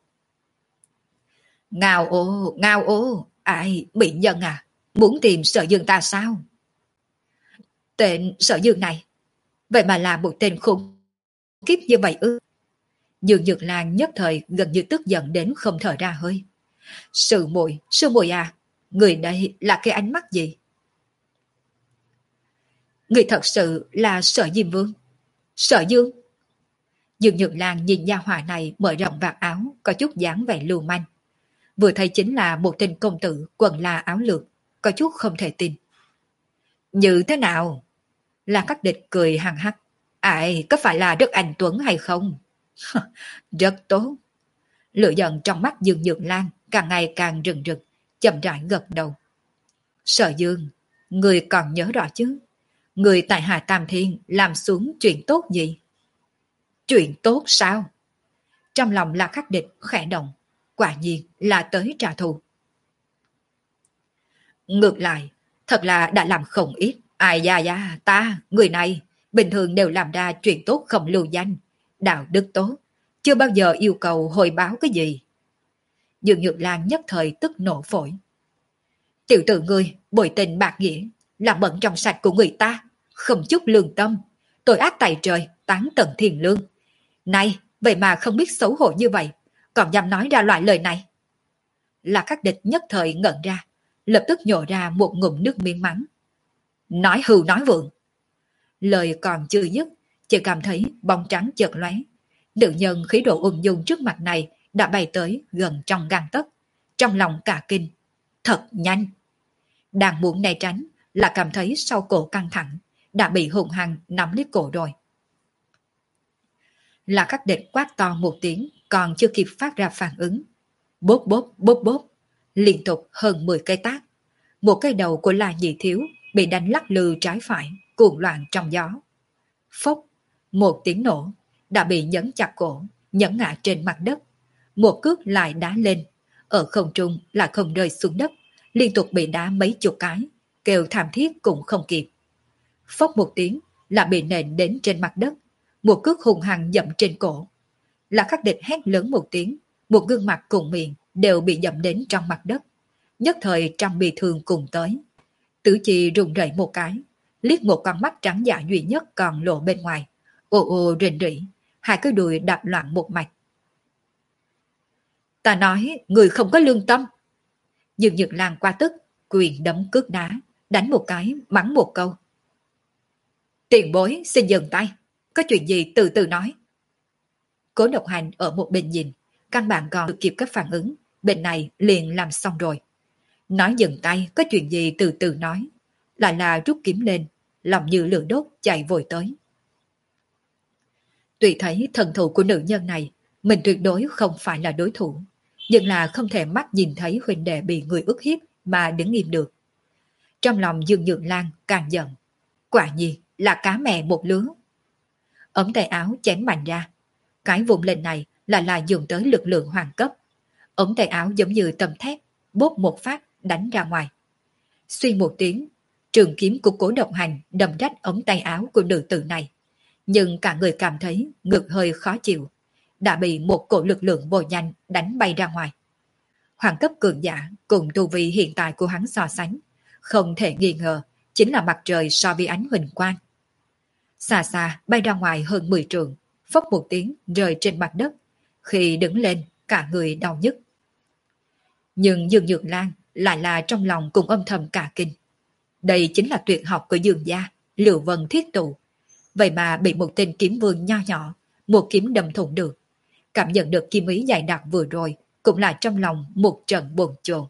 Ngao ô, ngao ô, ai, bị nhân à, muốn tìm Sở Dương ta sao? Tên Sở Dương này, vậy mà là một tên khủng kiếp như vậy ư? Dương Nhược Lan nhất thời gần như tức giận đến không thở ra hơi. Sư muội, sư muội à, người đây là cái ánh mắt gì? Người thật sự là Sở Diêm Vương. Sở Dương. Dương Nhược Lan nhìn nha hòa này mở rộng vạt áo, có chút dáng vẻ lưu manh. Vừa thấy chính là một tên công tử quần la áo lược, có chút không thể tin. Như thế nào? La Khắc Địch cười hằng hắc. Ai, có phải là rất anh tuấn hay không? Rất tốt. Lửa giận trong mắt Dương Nhược Lan càng ngày càng rừng rực, chậm rãi gật đầu. Sở Dương, người còn nhớ rõ chứ? Người tại Hà Tam Thiên làm xuống chuyện tốt gì? Chuyện tốt sao? Trong lòng La Khắc Địch khẽ động, quả nhiên là tới trả thù. Ngược lại, thật là đã làm không ít. Ai da da, ta, người này, bình thường đều làm ra chuyện tốt không lưu danh, đạo đức tốt, chưa bao giờ yêu cầu hồi báo cái gì. Dương Nhược Lan nhất thời tức nổ phổi. Tiểu tử ngươi, bội tình bạc nghĩa, làm bận trong sạch của người ta, không chút lương tâm, tội ác tày trời, tán tận thiền lương. Này, vậy mà không biết xấu hổ như vậy, còn dám nói ra loại lời này. La Khắc Địch nhất thời ngẩn ra, lập tức nhổ ra một ngụm nước miếng mắng. Nói hưu nói vượng. Lời còn chưa dứt, chỉ cảm thấy bóng trắng chợt lóe. Nữ nhân khí độ ung dung trước mặt này đã bay tới gần trong gang tấc, trong lòng cả kinh. Thật nhanh. Đang muốn né tránh, là cảm thấy sau cổ căng thẳng, đã bị hùng hăng nắm lấy cổ rồi. La Khắc Địch quát to một tiếng, còn chưa kịp phát ra phản ứng. Bốp bốp bốp bốp, liên tục hơn mười cây tác. Một cái đầu của La Nhị Thiếu bị đánh lắc lư trái phải, cuồng loạn trong gió. Phốc, một tiếng nổ, đã bị nhấn chặt cổ, nhấn ngã trên mặt đất. Một cước lại đá lên, ở không trung lại không rơi xuống đất, liên tục bị đá mấy chục cái, kêu thảm thiết cũng không kịp. Phốc một tiếng, là bị nện đến trên mặt đất, một cước hùng hăng dậm trên cổ. La Khắc Địch hét lớn một tiếng, một gương mặt cùng miệng đều bị dậm đến trong mặt đất. Nhất thời trăm bị thương cùng tới. Tử Chi rùng rẩy một cái, liếc một con mắt trắng dạ duy nhất còn lộ bên ngoài, ồ ồ rền rỉ, hai cái đùi đạp loạn một mạch. Ta nói, người không có lương tâm. Dương Nhược Lan qua tức, quyền đấm cước đá, đánh một cái, mắng một câu. Tiền bối xin dừng tay, có chuyện gì từ từ nói. Cố Độc Hành ở một bên nhìn, căn bản còn chưa kịp các phản ứng, bên này liền làm xong rồi. Nói dừng tay, có chuyện gì từ từ nói, lại là rút kiếm lên, lòng như lửa đốt chạy vội tới. Tuy thấy thần thủ của nữ nhân này, mình tuyệt đối không phải là đối thủ, nhưng là không thể mắt nhìn thấy huynh đệ bị người ức hiếp mà đứng im được. Trong lòng Dương Nhược Lan càng giận, quả nhiên là cá mè một lứa. Ống tay áo chém mạnh ra, cái vùng lên này là là dùng tới lực lượng hoàng cấp. Ống tay áo giống như tầm thép, bốp một phát đánh ra ngoài. Xuyên một tiếng, trường kiếm của Cố Độc Hành đâm rách ống tay áo của nữ tử này. Nhưng cả người cảm thấy ngực hơi khó chịu, đã bị một cổ lực lượng bồi nhanh đánh bay ra ngoài. Hoàng cấp cường giả cùng tu vi hiện tại của hắn so sánh, không thể nghi ngờ chính là mặt trời so với ánh huỳnh quang. Xa xa bay ra ngoài hơn mười trượng, phốc một tiếng rơi trên mặt đất, khi đứng lên cả người đau nhức. Nhưng Dương Nhược Lan lại là trong lòng cùng âm thầm cả kinh. Đây chính là tuyệt học của Dương gia, Lựu Vân Thiết Tụ. Vậy mà bị một tên kiếm vương nho nhỏ, một kiếm đâm thủng được. Cảm nhận được kiếm ý dày đặc vừa rồi, cũng là trong lòng một trận bồn chồn.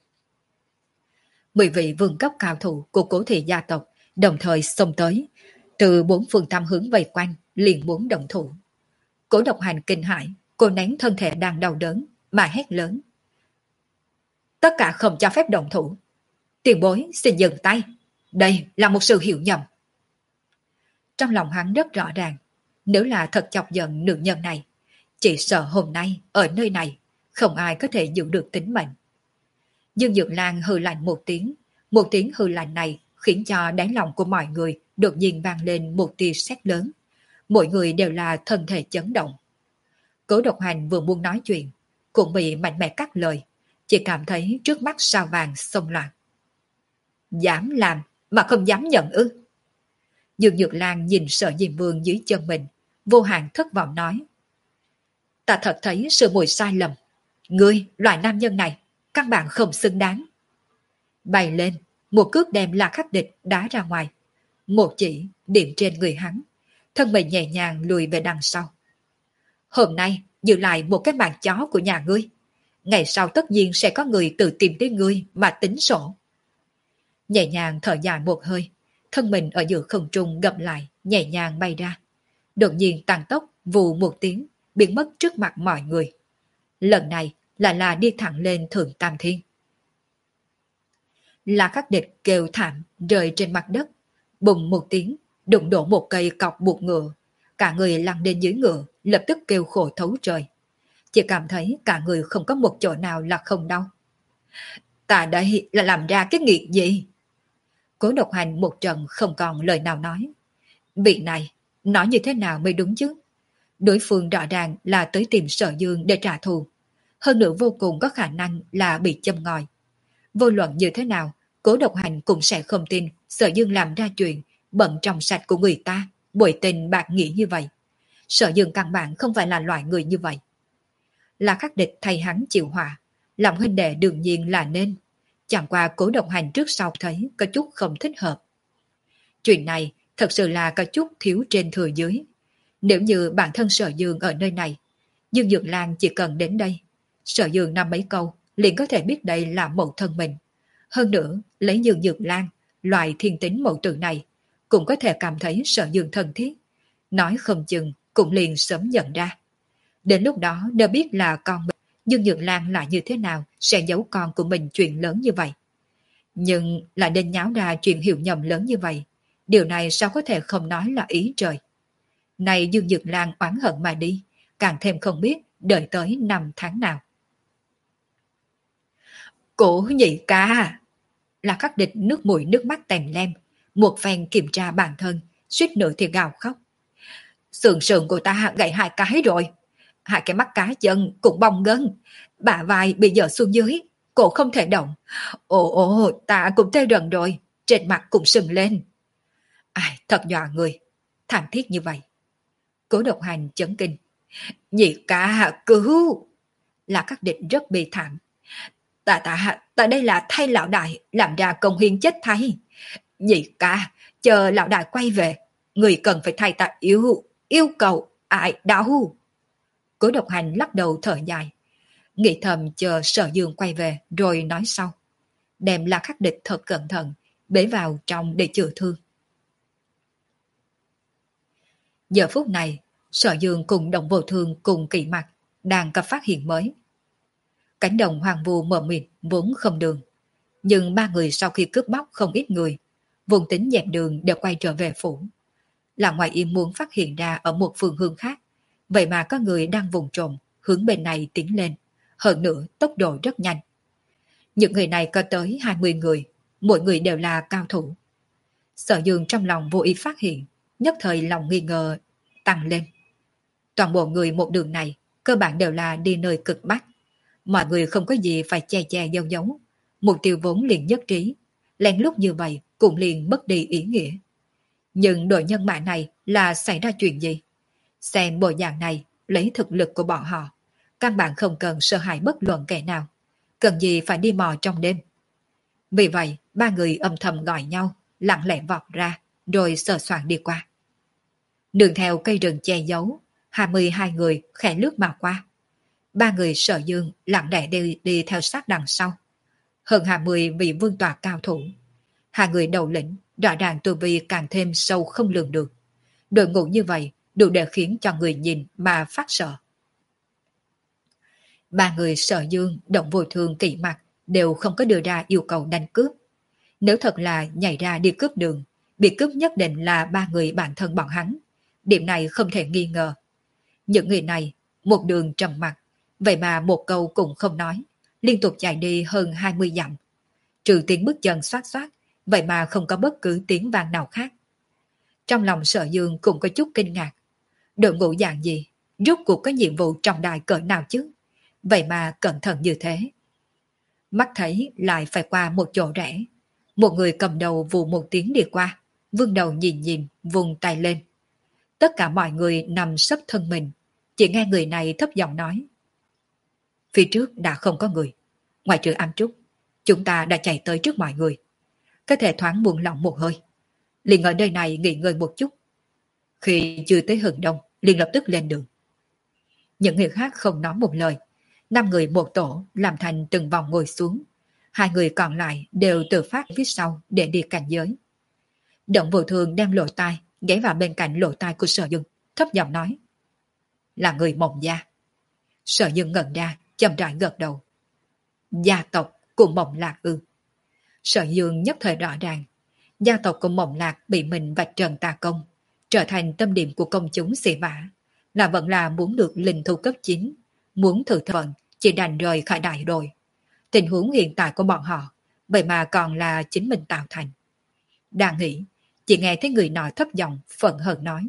Mười vị vương cấp cao thủ của Cố thị gia tộc đồng thời xông tới, từ bốn phương tám hướng vây quanh, liền muốn động thủ. Cố Độc Hành kinh hãi, cô nén thân thể đang đau đớn, mà hét lớn. Tất cả không cho phép động thủ. Tiền bối xin dừng tay, đây là một sự hiểu nhầm. Trong lòng hắn rất rõ ràng, nếu là thật chọc giận nữ nhân này, chỉ sợ hôm nay ở nơi này không ai có thể giữ được tính mệnh. Dương Dược Lan hừ lạnh một tiếng, một tiếng hừ lạnh này khiến cho đáy lòng của mọi người đột nhiên vang lên một tia sét lớn. Mỗi người đều là thân thể chấn động. Cố Độc Hành vừa muốn nói chuyện, cũng bị mạnh mẽ cắt lời, chỉ cảm thấy trước mắt sao vàng xông loạn. Dám làm mà không dám nhận ư? Dương Nhược Lan nhìn Sở Diêm Vương dưới chân mình, vô hạn thất vọng nói. Ta thật thấy sự mùi sai lầm. Ngươi, loại nam nhân này, căn bản không xứng đáng. Bay lên, một cước đem La Khắc Địch đá ra ngoài. Một chỉ điểm trên người hắn, thân mình nhẹ nhàng lùi về đằng sau. Hôm nay giữ lại một cái bàn chó của nhà ngươi. Ngày sau tất nhiên sẽ có người tự tìm tới ngươi mà tính sổ. Nhẹ nhàng thở dài một hơi, thân mình ở giữa không trung gập lại, nhẹ nhàng bay ra. Đột nhiên tăng tốc, vù một tiếng, biến mất trước mặt mọi người. Lần này lại là đi thẳng lên Thượng Tam Thiên. La Khắc Địch kêu thảm rơi trên mặt đất, bùng một tiếng, đụng đổ một cây cọc buộc ngựa. Cả người lăn lên dưới ngựa, lập tức kêu khổ thấu trời. Chỉ cảm thấy cả người không có một chỗ nào là không đau. Ta đây là làm ra cái nghiệt gì? Cố Độc Hành một trận không còn lời nào nói. Vị này, nói như thế nào mới đúng chứ? Đối phương rõ ràng là tới tìm Sở Dương để trả thù. Hơn nữa vô cùng có khả năng là bị châm ngòi. Vô luận như thế nào, Cố Độc Hành cũng sẽ không tin Sở Dương làm ra chuyện bận trong sạch của người ta, bội tình bạc nghĩa như vậy. Sở Dương căn bản không phải là loại người như vậy. Là Khắc Địch thay hắn chịu họa, làm huynh đệ đương nhiên là nên. Chẳng qua Cố Độc Hành trước sau thấy có chút không thích hợp. Chuyện này thật sự là có chút thiếu trên thừa dưới. Nếu như bản thân Sở Dương ở nơi này, Dương Dược Lan chỉ cần đến đây, Sở Dương năm mấy câu liền có thể biết đây là mẫu thân mình. Hơn nữa, lấy Dương Dược Lan, loại thiên tính mẫu tử này, cũng có thể cảm thấy Sở Dương thân thiết. Nói không chừng cũng liền sớm nhận ra. Đến lúc đó nếu biết là con mình, Dương Dược Lan là như thế nào sẽ giấu con của mình chuyện lớn như vậy. Nhưng lại nên nháo ra chuyện hiểu nhầm lớn như vậy. Điều này sao có thể không nói là ý trời. Này Dương Dược Lan oán hận mà đi, càng thêm không biết đợi tới năm tháng nào. Cổ nhị ca! Là Khắc Địch nước mũi nước mắt tèm lem, một phen kiểm tra bản thân, suýt nữa thì gào khóc. Sườn sườn của ta gãy hai cái rồi, hai cái mắt cá chân cũng bong gân, bả vai bị dở xuống dưới, cổ không thể động. Ồ ồ, ta cũng tê rần rồi, trên mặt cũng sưng lên. Ai, thật dọa người, thảm thiết như vậy. Cố Độc Hành chấn kinh. Nhị ca cứu! Là Khắc Địch rất bị thảm. Ta ta, ta đây là thay lão đại làm ra công hiến chết thay. Nhị ca, chờ lão đại quay về, người cần phải thay ta yêu, yêu cầu ai đau. Cố Độc Hành lắc đầu thở dài, nghĩ thầm chờ Sở Dương quay về rồi nói sau. Đem La Khắc Địch thật cẩn thận, bế vào trong để chữa thương. Giờ phút này, Sở Dương cùng Đồng Vô Thương cùng Kỵ Mặc đang gặp phát hiện mới. Cánh đồng hoang vu mờ mịt vốn không đường, nhưng ba người sau khi cướp bóc không ít người, vùng tính dẹp đường đều quay trở về phủ. Là ngoài ý muốn phát hiện ra ở một phương hướng khác, vậy mà có người đang vùng trộm hướng bên này tiến lên, hơn nữa tốc độ rất nhanh. Những người này có tới hai mươi người, mỗi người đều là cao thủ. Sở Dương trong lòng vô ý phát hiện, nhất thời lòng nghi ngờ tăng lên. Toàn bộ người một đường này cơ bản đều là đi nơi cực bắc. Mọi người không có gì phải che che giấu giấu, mục tiêu vốn liền nhất trí, lén lút như vậy cũng liền mất đi ý nghĩa. Nhưng đội nhân mã này là xảy ra chuyện gì? Xem bộ dạng này, lấy thực lực của bọn họ, căn bản không cần sợ hãi bất luận kẻ nào, cần gì phải đi mò trong đêm. Vì vậy, ba người âm thầm gọi nhau, lặng lẽ vọt ra, rồi sờ soạn đi qua. Đường theo cây rừng che giấu, hai mươi hai người khẽ lướt mà qua. Ba người Sở Dương lặng lẽ đi, đi theo sát đằng sau. Hơn hai mươi vị vương tọa cao thủ. Hai người đầu lĩnh, rõ ràng tu vi càng thêm sâu không lường được. Đội ngũ như vậy đủ để khiến cho người nhìn mà phát sợ. Ba người Sở Dương, Động Vô Thương, Kỵ Mặc đều không có đưa ra yêu cầu đánh cướp. Nếu thật là nhảy ra đi cướp đường, bị cướp nhất định là ba người bản thân bọn hắn. Điểm này không thể nghi ngờ. Những người này, một đường trầm mặc, vậy mà một câu cũng không nói, liên tục chạy đi hơn hai mươi dặm. Trừ tiếng bước chân xoát xoát, vậy mà không có bất cứ tiếng vang nào khác. Trong lòng Sở Dương cũng có chút kinh ngạc. Đội ngũ dạng gì, rốt cuộc có nhiệm vụ trọng đại cỡ nào chứ? Vậy mà cẩn thận như thế. Mắt thấy lại phải qua một chỗ rẽ. Một người cầm đầu vù một tiếng đi qua, vương đầu nhìn nhìn, vùng tay lên. Tất cả mọi người nằm sấp thân mình, chỉ nghe người này thấp giọng nói. Phía trước đã không có người, ngoài trừ Am Trúc, chúng ta đã chạy tới trước mọi người. Có thể thoáng buông lỏng một hơi, liền ở nơi này nghỉ ngơi một chút. Khi chưa tới hừng đông, liền lập tức lên đường. Những người khác không nói một lời, năm người một tổ làm thành từng vòng ngồi xuống. Hai người còn lại đều tự phát phía sau để đi cảnh giới. Động Vô Thương đem lỗ tai ghé vào bên cạnh lỗ tai của Sở Dương, thấp giọng nói. Là người Mộng Gia. Sở Dương ngẩn ra, chậm rãi gật đầu. Gia tộc của Mộng Lạc ư? Sở Dương nhất thời rõ ràng, gia tộc của Mộng Lạc bị mình vạch trần tà công, trở thành tâm điểm của công chúng xỉ vả, là vẫn là muốn được linh thu cấp chín, muốn thử vận chỉ đành rời khỏi đại rồi. Tình huống hiện tại của bọn họ, vậy mà còn là chính mình tạo thành. Đang nghĩ, chỉ nghe thấy người nọ thấp giọng phẫn hận nói.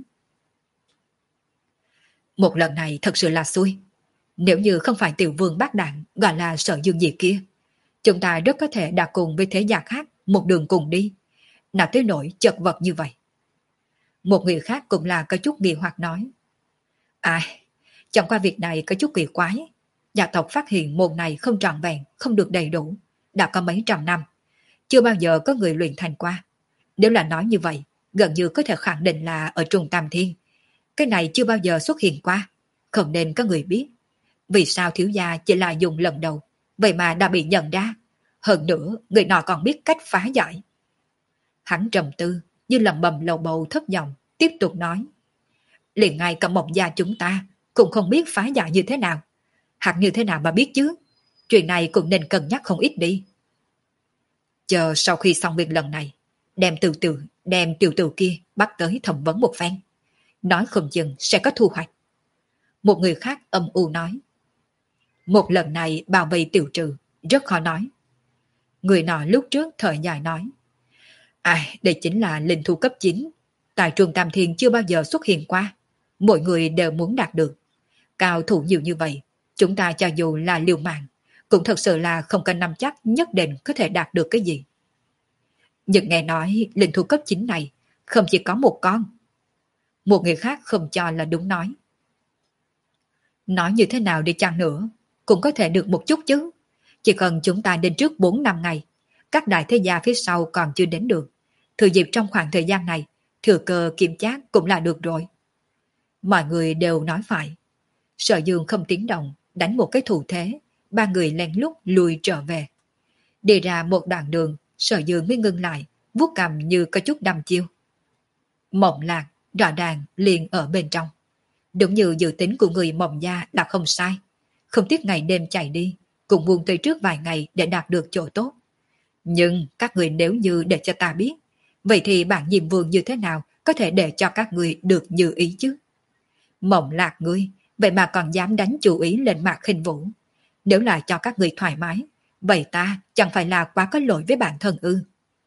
Một lần này thật sự là xui. Nếu như không phải tiểu vương bác đạn gọi là Sở Dương gì kia, chúng ta rất có thể đã cùng với thế gia khác một đường cùng đi. Nào tới nỗi chật vật như vậy. Một người khác cũng là có chút nghi hoặc nói. Ai, chẳng qua việc này có chút kỳ quái. Gia tộc phát hiện môn này không trọn vẹn, không được đầy đủ, đã có mấy trăm năm. Chưa bao giờ có người luyện thành qua. Nếu là nói như vậy, gần như có thể khẳng định là ở Trung Tam Thiên. Cái này chưa bao giờ xuất hiện qua, không nên có người biết. Vì sao thiếu gia chỉ là dùng lần đầu, vậy mà đã bị nhận ra. Hơn nữa, người nọ còn biết cách phá giải. Hắn trầm tư, như lầm bầm lầu bầu thấp giọng, tiếp tục nói. Liền ngay cả Mộng Gia chúng ta cũng không biết phá giải như thế nào. Hắn như thế nào mà biết chứ? Chuyện này cũng nên cân nhắc không ít đi. Chờ sau khi xong việc lần này, đem từ từ, đem tiểu tử kia bắt tới thẩm vấn một phen. Nói không chừng sẽ có thu hoạch. Một người khác âm u nói. Một lần này bảo vệ tiểu trừ, rất khó nói. Người nọ lúc trước thời dài nói. Ai, đây chính là linh thu cấp chín. Tại trường Tam Thiên chưa bao giờ xuất hiện qua. Mỗi người đều muốn đạt được. Cao thủ nhiều như vậy, chúng ta cho dù là liều mạng, cũng thật sự là không có nắm chắc nhất định có thể đạt được cái gì. Nhưng nghe nói linh thu cấp chín này không chỉ có một con. Một người khác không cho là đúng nói. Nói như thế nào đi chăng nữa, cũng có thể được một chút chứ. Chỉ cần chúng ta đến trước bốn năm ngày, các đại thế gia phía sau còn chưa đến được. Thừa dịp trong khoảng thời gian này, thừa cơ kiểm tra cũng là được rồi. Mọi người đều nói phải. Sở Dương không tiếng động, đánh một cái thủ thế, ba người lén lút lùi trở về. Đi ra một đoạn đường, Sở Dương mới ngưng lại, vuốt cằm như có chút đăm chiêu. Mộng Lạc rõ ràng liền ở bên trong. Đúng như dự tính của người Mộng gia là không sai. Không tiếc ngày đêm chạy đi, cũng muốn tới trước vài ngày để đạt được chỗ tốt. Nhưng các người nếu như để cho ta biết, vậy thì bản Diêm Vương như thế nào có thể để cho các người được như ý chứ? Mộng Lạc ngươi, vậy mà còn dám đánh chủ ý lên Mạc Khinh Vũ. Nếu là cho các người thoải mái, vậy ta chẳng phải là quá có lỗi với bản thân ư?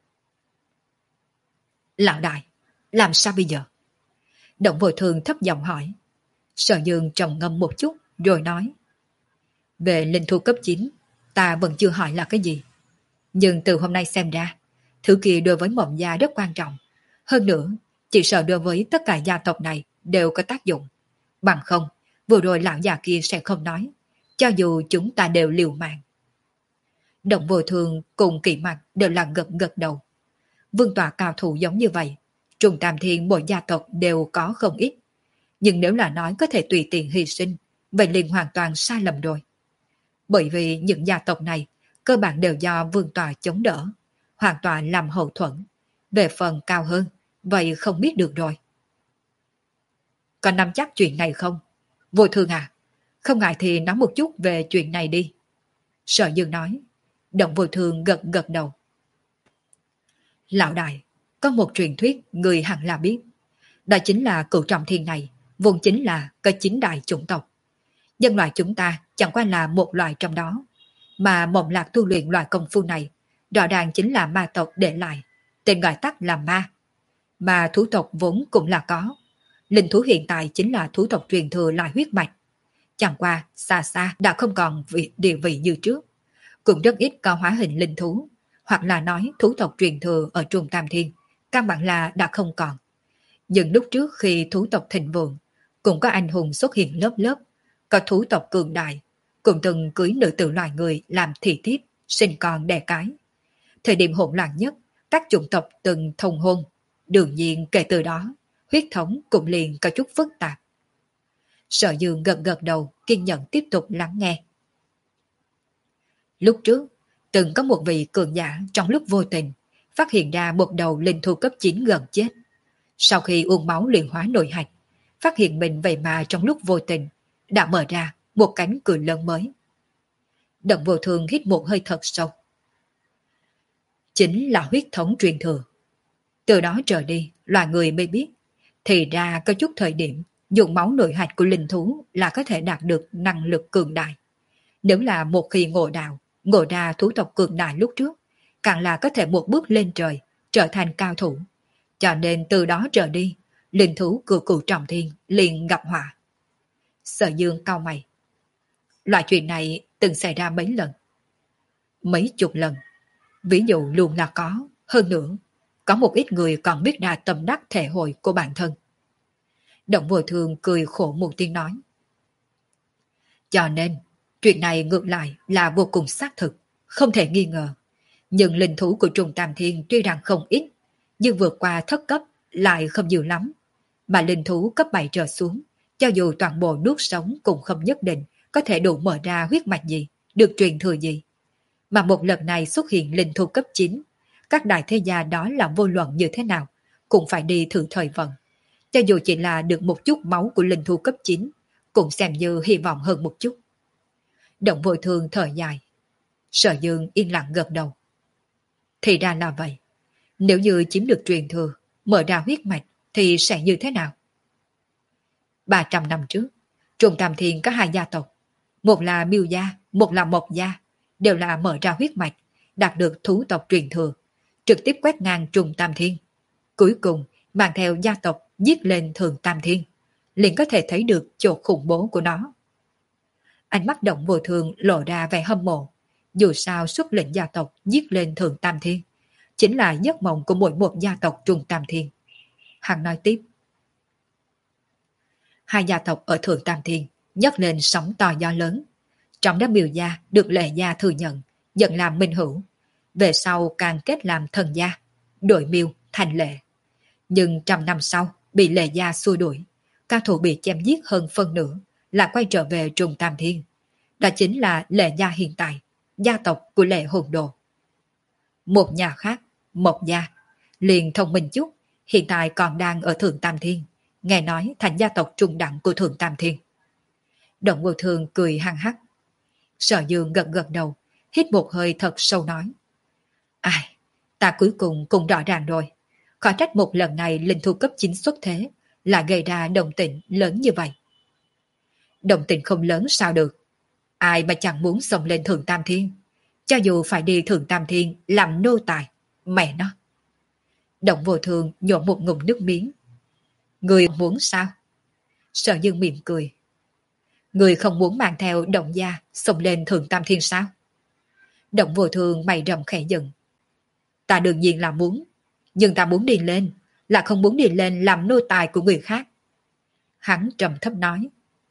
Lão đại, làm sao bây giờ? Động Vô Thường thấp giọng hỏi. Sở Dương trầm ngâm một chút rồi nói. Về linh thu cấp chín, ta vẫn chưa hỏi là cái gì. Nhưng từ hôm nay xem ra, thứ kia đối với Mộng gia rất quan trọng. Hơn nữa, chỉ sợ đối với tất cả gia tộc này đều có tác dụng. Bằng không, vừa rồi lão già kia sẽ không nói, cho dù chúng ta đều liều mạng. Động Vô Thường cùng Kỵ Mặc đều là gật gật đầu. Vương tọa cao thủ giống như vậy, Trùng Tam Thiên mỗi gia tộc đều có không ít. Nhưng nếu là nói có thể tùy tiện hy sinh, vậy liền hoàn toàn sai lầm rồi. Bởi vì những gia tộc này cơ bản đều do vương tọa chống đỡ, hoàn toàn làm hậu thuẫn. Về phần cao hơn, vậy không biết được rồi. Có nắm chắc chuyện này không? Vô Thường à, không ngại thì nói một chút về chuyện này đi. Sở Dương nói. Động Vô Thường gật gật đầu. Lão đại, có một truyền thuyết người hẳn là biết. Đó chính là Cửu Trọng Thiên này, vốn chính là có chín đại chủng tộc. Nhân loại chúng ta chẳng qua là một loại trong đó. Mà Mộng Lạc tu luyện loại công phu này, rõ ràng chính là ma tộc để lại, tên gọi tắt là ma. Mà thú tộc vốn cũng là có. Linh thú hiện tại chính là thú tộc truyền thừa lại huyết mạch. Chẳng qua, xa xa đã không còn vị, địa vị như trước. Cũng rất ít có hóa hình linh thú, hoặc là nói thú tộc truyền thừa ở Trung Tam Thiên, căn bản là đã không còn. Nhưng lúc trước khi thú tộc thịnh vượng, cũng có anh hùng xuất hiện lớp lớp, có thú tộc cường đại, cũng từng cưới nữ tử loài người làm thị thiếp, sinh con đẻ cái. Thời điểm hỗn loạn nhất, các chủng tộc từng thông hôn. Đương nhiên kể từ đó, huyết thống cũng liền có chút phức tạp. Sở Dương gật gật đầu, kiên nhẫn tiếp tục lắng nghe. Lúc trước, từng có một vị cường giả trong lúc vô tình, phát hiện ra một đầu linh thú cấp chín gần chết. Sau khi uống máu luyện hóa nội hạch, phát hiện mình vậy mà trong lúc vô tình, đã mở ra một cánh cửa lớn mới. Động Vô Thường hít một hơi thật sâu. Chính là huyết thống truyền thừa. Từ đó trở đi, loài người mới biết, thì ra có chút thời điểm, dùng máu nội hạch của linh thú là có thể đạt được năng lực cường đại. Nếu là một khi ngộ đạo, ngộ ra thú tộc cường đại lúc trước, càng là có thể một bước lên trời, trở thành cao thủ. Cho nên từ đó trở đi, linh thú của Cửu Trọng Thiên liền gặp họa. Sở Dương cau mày. Loại chuyện này từng xảy ra mấy lần? Mấy chục lần. Ví dụ luôn là có, hơn nữa, có một ít người còn biết ra tâm đắc thể hội của bản thân. Động Vô Thường cười khổ một tiếng nói. Cho nên, chuyện này ngược lại là vô cùng xác thực, không thể nghi ngờ. Nhưng linh thú của Trung Tam Thiên tuy rằng không ít, nhưng vượt qua thất cấp lại không nhiều lắm. Mà linh thú cấp bảy trở xuống, cho dù toàn bộ nuốt sống cũng không nhất định có thể đủ mở ra huyết mạch gì, được truyền thừa gì. Mà một lần này xuất hiện linh thú cấp chín, các đại thế gia đó là vô luận như thế nào, cũng phải đi thử thời vận. Cho dù chỉ là được một chút máu của linh thú cấp chín, cũng xem như hy vọng hơn một chút. Động Vô Thường thở dài. Sở Dương yên lặng gật đầu. Thì ra là vậy. Nếu như chiếm được truyền thừa, mở ra huyết mạch, thì sẽ như thế nào? ba trăm năm trước, Trung Tam Thiên có hai gia tộc. Một là Miêu gia, một là Mộc gia, đều là mở ra huyết mạch, đạt được thú tộc truyền thừa, trực tiếp quét ngang Trung Tam Thiên. Cuối cùng, mang theo gia tộc giết lên Thượng Tam Thiên, liền có thể thấy được chỗ khủng bố của nó. Ánh mắt Động Vô Thường lộ ra vẻ hâm mộ. Dù sao xuất lệnh gia tộc giết lên Thượng Tam Thiên, chính là giấc mộng của mỗi một gia tộc Trung Tam Thiên. Hắn nói tiếp. Hai gia tộc ở Thượng Tam Thiên nhấc lên sóng to gió lớn. Trong đó Miêu gia được Lệ gia thừa nhận, nhận làm minh hữu. Về sau càng kết làm thần gia, đổi Miêu thành Lệ. Nhưng trăm năm sau bị Lệ gia xua đuổi, cao thủ bị chém giết hơn phân nửa, là quay trở về Trùng Tam Thiên. Đó chính là Lệ gia hiện tại, gia tộc của Lệ Hồn Đồ. Một nhà khác, Mộc gia, liền thông minh chút, hiện tại còn đang ở Thượng Tam Thiên, nghe nói thành gia tộc trung đẳng của Thượng Tam Thiên. Động Vô Thường cười hăng hắc. Sở Dương gật gật đầu, hít một hơi thật sâu nói. Ai, ta cuối cùng cũng rõ ràng rồi. Khỏi trách một lần này linh thu cấp chín xuất thế, là gây ra đồng tình lớn như vậy. Đồng tình không lớn sao được. Ai mà chẳng muốn xông lên Thượng Tam Thiên. Cho dù phải đi Thượng Tam Thiên làm nô tài, mẹ nó. Động Vô Thường nhổ một ngụm nước miếng. Người muốn sao? Sở Dương mỉm cười. Người không muốn mang theo Động gia xông lên Thượng Tam Thiên sao? Động Vô Thường mày rậm khẽ giận. Ta đương nhiên là muốn, nhưng ta muốn đi lên, là không muốn đi lên làm nô tài của người khác. Hắn trầm thấp nói.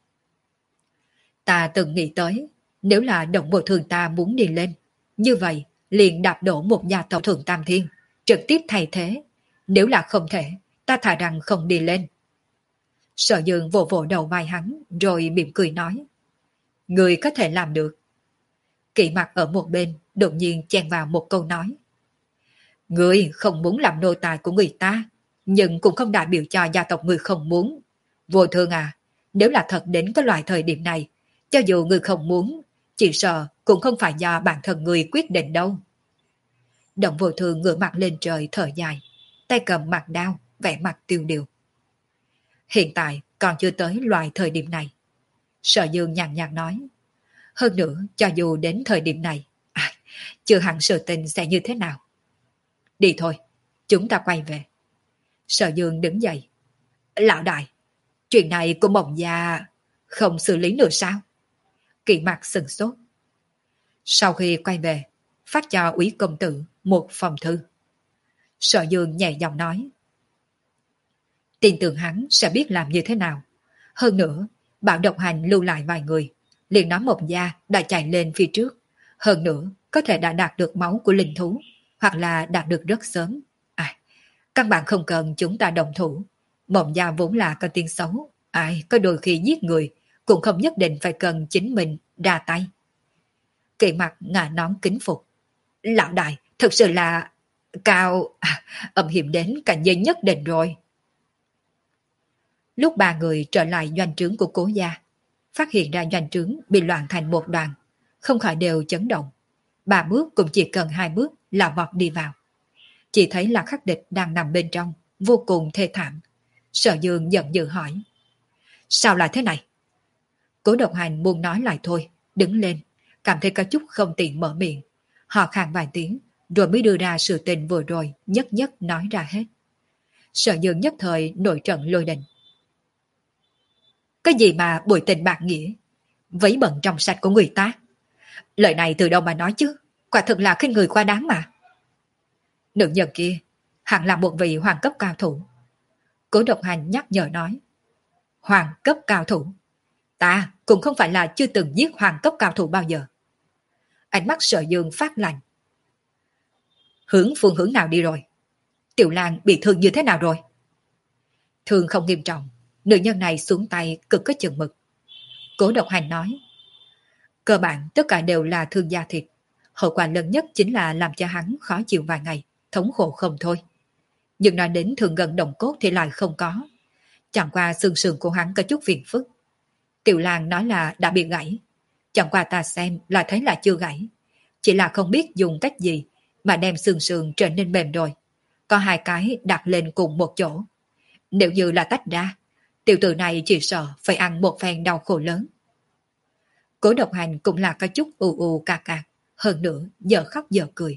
Ta từng nghĩ tới, nếu là Động Vô Thường ta muốn đi lên, như vậy liền đạp đổ một gia tộc Thượng Tam Thiên, trực tiếp thay thế. Nếu là không thể, ta thà rằng không đi lên. Sở Dương vỗ vỗ đầu vai hắn, rồi mỉm cười nói. Người có thể làm được. Kỵ Mặc ở một bên, đột nhiên chen vào một câu nói. Người không muốn làm nô tài của người ta, nhưng cũng không đại biểu cho gia tộc người không muốn. Vô Thường à, nếu là thật đến cái loại thời điểm này, cho dù người không muốn, chỉ sợ cũng không phải do bản thân người quyết định đâu. Động Vô Thường ngửa mặt lên trời thở dài, tay cầm mặt đao, vẻ mặt tiêu điều. Hiện tại còn chưa tới loại thời điểm này. Sở Dương nhàn nhạt nói. Hơn nữa, cho dù đến thời điểm này, à, chưa hẳn sự tình sẽ như thế nào. Đi thôi, chúng ta quay về. Sở Dương đứng dậy. Lão đại, chuyện này của Mộng gia không xử lý nữa sao? Kỵ Mặc sừng sốt. Sau khi quay về, phát cho úy công tử một phòng thư. Sở Dương nhẹ giọng nói. Tin tưởng hắn sẽ biết làm như thế nào. Hơn nữa, bảo độc hành lưu lại vài người, liền nói Mộng gia đã chạy lên phía trước. Hơn nữa, có thể đã đạt được máu của linh thú, hoặc là đạt được rất sớm. À, các bạn không cần chúng ta đồng thủ. Mộng gia vốn là có tiếng xấu. Ai có đôi khi giết người, cũng không nhất định phải cần chính mình ra tay. Kỵ Mặc ngả nón kính phục. Lão đại, thực sự là cao, à, âm hiểm đến cảnh giới nhất định rồi. Lúc ba người trở lại doanh trướng của Cố gia, phát hiện ra doanh trướng bị loạn thành một đoàn, không khỏi đều chấn động. Ba bước cũng chỉ cần hai bước là vọt đi vào. Chỉ thấy là Khắc Địch đang nằm bên trong, vô cùng thê thảm. Sở Dương giận dữ hỏi. Sao lại thế này? Cố Độc Hành muốn nói lại thôi, đứng lên, cảm thấy có chút không tiện mở miệng. Họ khàn vài tiếng, rồi mới đưa ra sự tình vừa rồi, nhất nhất nói ra hết. Sở Dương nhất thời nổi trận lôi đình. Cái gì mà bội tình bạc nghĩa, vấy bẩn trong sạch của người ta? Lời này từ đâu mà nói chứ, quả thực là khinh người quá đáng mà. Nữ nhân kia, hẳn là một vị hoàng cấp cao thủ. Cố Độc Hành nhắc nhở nói. Hoàng cấp cao thủ? Ta cũng không phải là chưa từng giết hoàng cấp cao thủ bao giờ. Ánh mắt Sở Dương phát lạnh. Hướng phương hướng nào đi rồi? Tiểu Lan bị thương như thế nào rồi? Thương không nghiêm trọng, nữ nhân này xuống tay cực có chừng mực. Cố Độc Hành nói. Cơ bản tất cả đều là thương da thịt. Hậu quả lớn nhất chính là làm cho hắn khó chịu vài ngày, thống khổ không thôi. Nhưng nói đến thương gần đồng cốt thì lại không có. Chẳng qua xương sườn của hắn có chút phiền phức. Tiểu Lan nói là đã bị gãy. Chẳng qua ta xem là thấy là chưa gãy. Chỉ là không biết dùng cách gì mà đem xương sườn trở nên mềm rồi. Có hai cái đặt lên cùng một chỗ. Nếu như là tách ra, tiểu tử này chỉ sợ phải ăn một phen đau khổ lớn. Cố Độc Hành cũng là có chút u u cà cà, hơn nữa giờ khóc giờ cười.